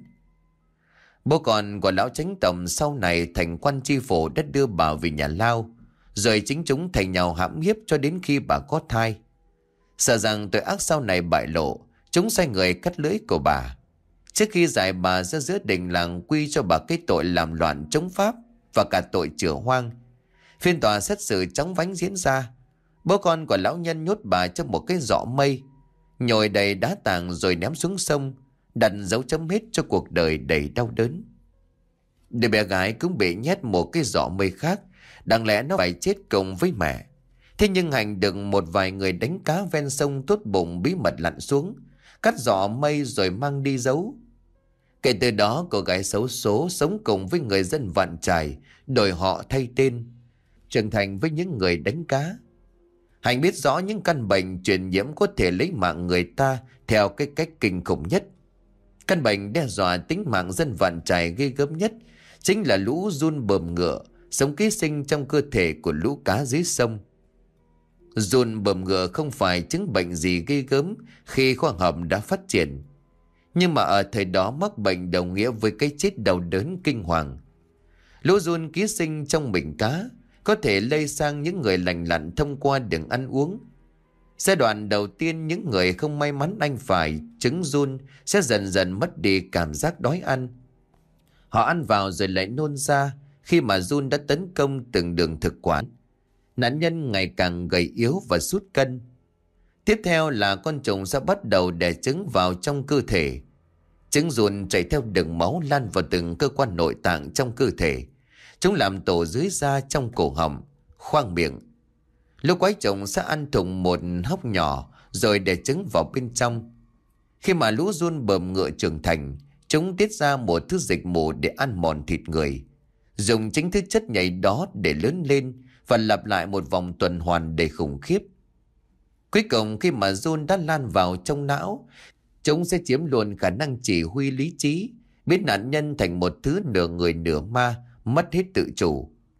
Bố con của lão Chánh tổng sau này thành quan tri phủ đã đưa bà về nhà lao, rồi chính chúng thành nhau hãm hiếp cho đến khi bà có thai. Sợ rằng tội ác sau này bại lộ, chúng sai người cắt lưỡi của bà. Trước khi giải bà ra giữa đình làng, quy cho bà cái tội làm loạn chống pháp và cả tội chửa hoang. Phiên tòa xét xử chóng vánh diễn ra. Bố con của lão nhân nhốt bà trong một cái giỏ mây, nhồi đầy đá tảng rồi ném xuống sông, đặt dấu chấm hết cho cuộc đời đầy đau đớn. Đứa bé gái cũng bị nhét một cái giỏ mây khác, đáng lẽ nó phải chết cùng với mẹ. Thế nhưng Hạnh được một vài người đánh cá ven sông tốt bụng bí mật lặn xuống, cắt giỏ mây rồi mang đi giấu. Kể từ đó, cô gái xấu số sống cùng với người dân Vạn Trài, đổi họ thay tên, trưởng thành với những người đánh cá. Hạnh biết rõ những căn bệnh truyền nhiễm có thể lấy mạng người ta theo cái cách kinh khủng nhất. Căn bệnh đe dọa tính mạng dân Vạn Trài ghê gớm nhất chính là lũ giun bờm ngựa, sống ký sinh trong cơ thể của lũ cá dưới sông. Giun bờm ngựa không phải chứng bệnh gì ghê gớm khi khoa học đã phát triển, nhưng mà ở thời đó mắc bệnh đồng nghĩa với cái chết đau đớn kinh hoàng. Lũ giun ký sinh trong mình cá có thể lây sang những người lành lặn thông qua đường ăn uống. Giai đoạn đầu tiên, những người không may mắn ăn phải trứng giun sẽ dần dần mất đi cảm giác đói ăn. Họ ăn vào rồi lại nôn ra khi mà giun đã tấn công từng đường thực quản. Nạn nhân ngày càng gầy yếu và sút cân. Tiếp theo là con trùng sẽ bắt đầu đẻ trứng vào trong cơ thể. Trứng giun chảy theo đường máu lan vào từng cơ quan nội tạng trong cơ thể. Chúng làm tổ dưới da trong cổ họng, khoang miệng. Lũ quái trùng sẽ ăn thủng một hốc nhỏ rồi đẻ trứng vào bên trong. Khi mà lũ giun bờm ngựa trưởng thành, chúng tiết ra một thứ dịch mù để ăn mòn thịt người, dùng chính thứ chất nhầy đó để lớn lên và lặp lại một vòng tuần hoàn đầy khủng khiếp. Cuối cùng, khi mà giun đã lan vào trong não, chúng sẽ chiếm luôn khả năng chỉ huy lý trí, biến nạn nhân thành một thứ nửa người nửa ma, mất hết tự chủ.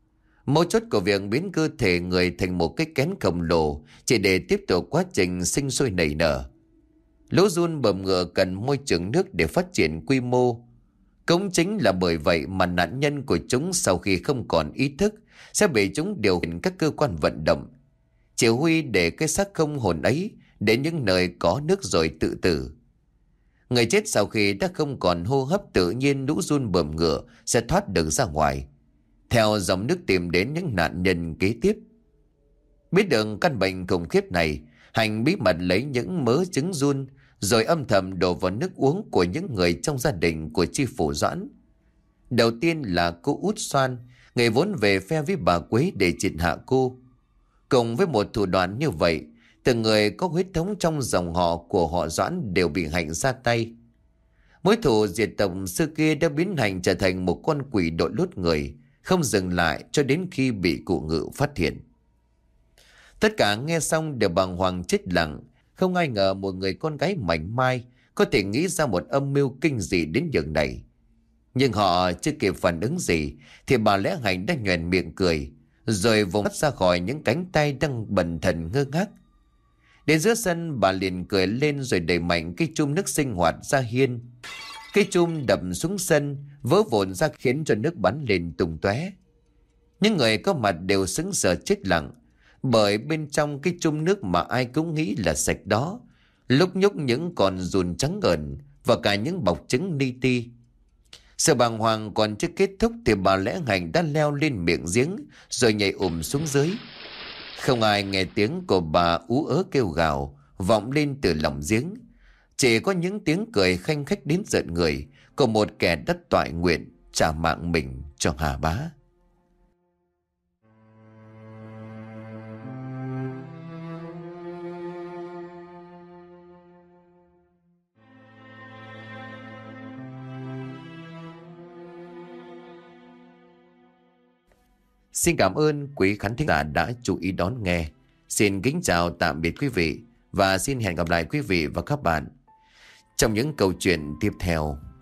Mấu chốt của việc biến cơ thể người thành một cái kén khổng lồ chỉ để tiếp tục quá trình sinh sôi nảy nở. Lũ giun bầm ngựa cần môi trường nước để phát triển quy mô. Cũng chính là bởi vậy mà nạn nhân của chúng sau khi không còn ý thức sẽ bị chúng điều khiển các cơ quan vận động, chỉ huy để cái xác không hồn ấy đến những nơi có nước rồi tự tử. Người chết sau khi đã không còn hô hấp tự nhiên, lũ giun bầm ngựa sẽ thoát được ra ngoài, theo dòng nước tìm đến những nạn nhân kế tiếp. Biết được căn bệnh khủng khiếp này, Hành bí mật lấy những mớ trứng giun rồi âm thầm đổ vào nước uống của những người trong gia đình của chi phủ Doãn. Đầu tiên là cô Út Xoan, người vốn về phe với bà Quế để triệt hạ cô. Cùng với một thủ đoạn như vậy, từng người có huyết thống trong dòng họ của họ Doãn đều bị Hành ra tay. Mối thù diệt tộc xưa kia đã biến Hành trở thành một con quỷ đội lốt người, không dừng lại cho đến khi bị cụ Ngự phát hiện. Tất cả nghe xong đều bàng hoàng chết lặng. Không ai ngờ một người con gái mảnh mai có thể nghĩ ra một âm mưu kinh dị đến nhường này. Nhưng họ chưa kịp phản ứng gì thì bà Lẽ Hành đã nhoẻn miệng cười, rồi vùng thoát ra khỏi những cánh tay đang bần thần ngơ ngác. Đến giữa sân, bà liền cười lên rồi đẩy mạnh cái chum nước sinh hoạt ra hiên. Cái chum đập xuống sân, vỡ vụn ra khiến cho nước bắn lên tung tóe. Những người có mặt đều sững sờ chết lặng, bởi bên trong cái chum nước mà ai cũng nghĩ là sạch đó, lúc nhúc những con giun trắng ngần và cả những bọc trứng li ti. Sự bàng hoàng còn chưa kết thúc thì bà Lẽ Hành đã leo lên miệng giếng rồi nhảy ùm xuống dưới. Không ai nghe tiếng của bà ú ớ kêu gào vọng lên từ lòng giếng. Chỉ có những tiếng cười khanh khách đến giận người của một kẻ đất toại nguyện trả mạng mình cho Hà Bá. Xin cảm ơn quý khán thính giả đã chú ý đón nghe. Xin kính chào tạm biệt quý vị và xin hẹn gặp lại quý vị và các bạn trong những câu chuyện tiếp theo.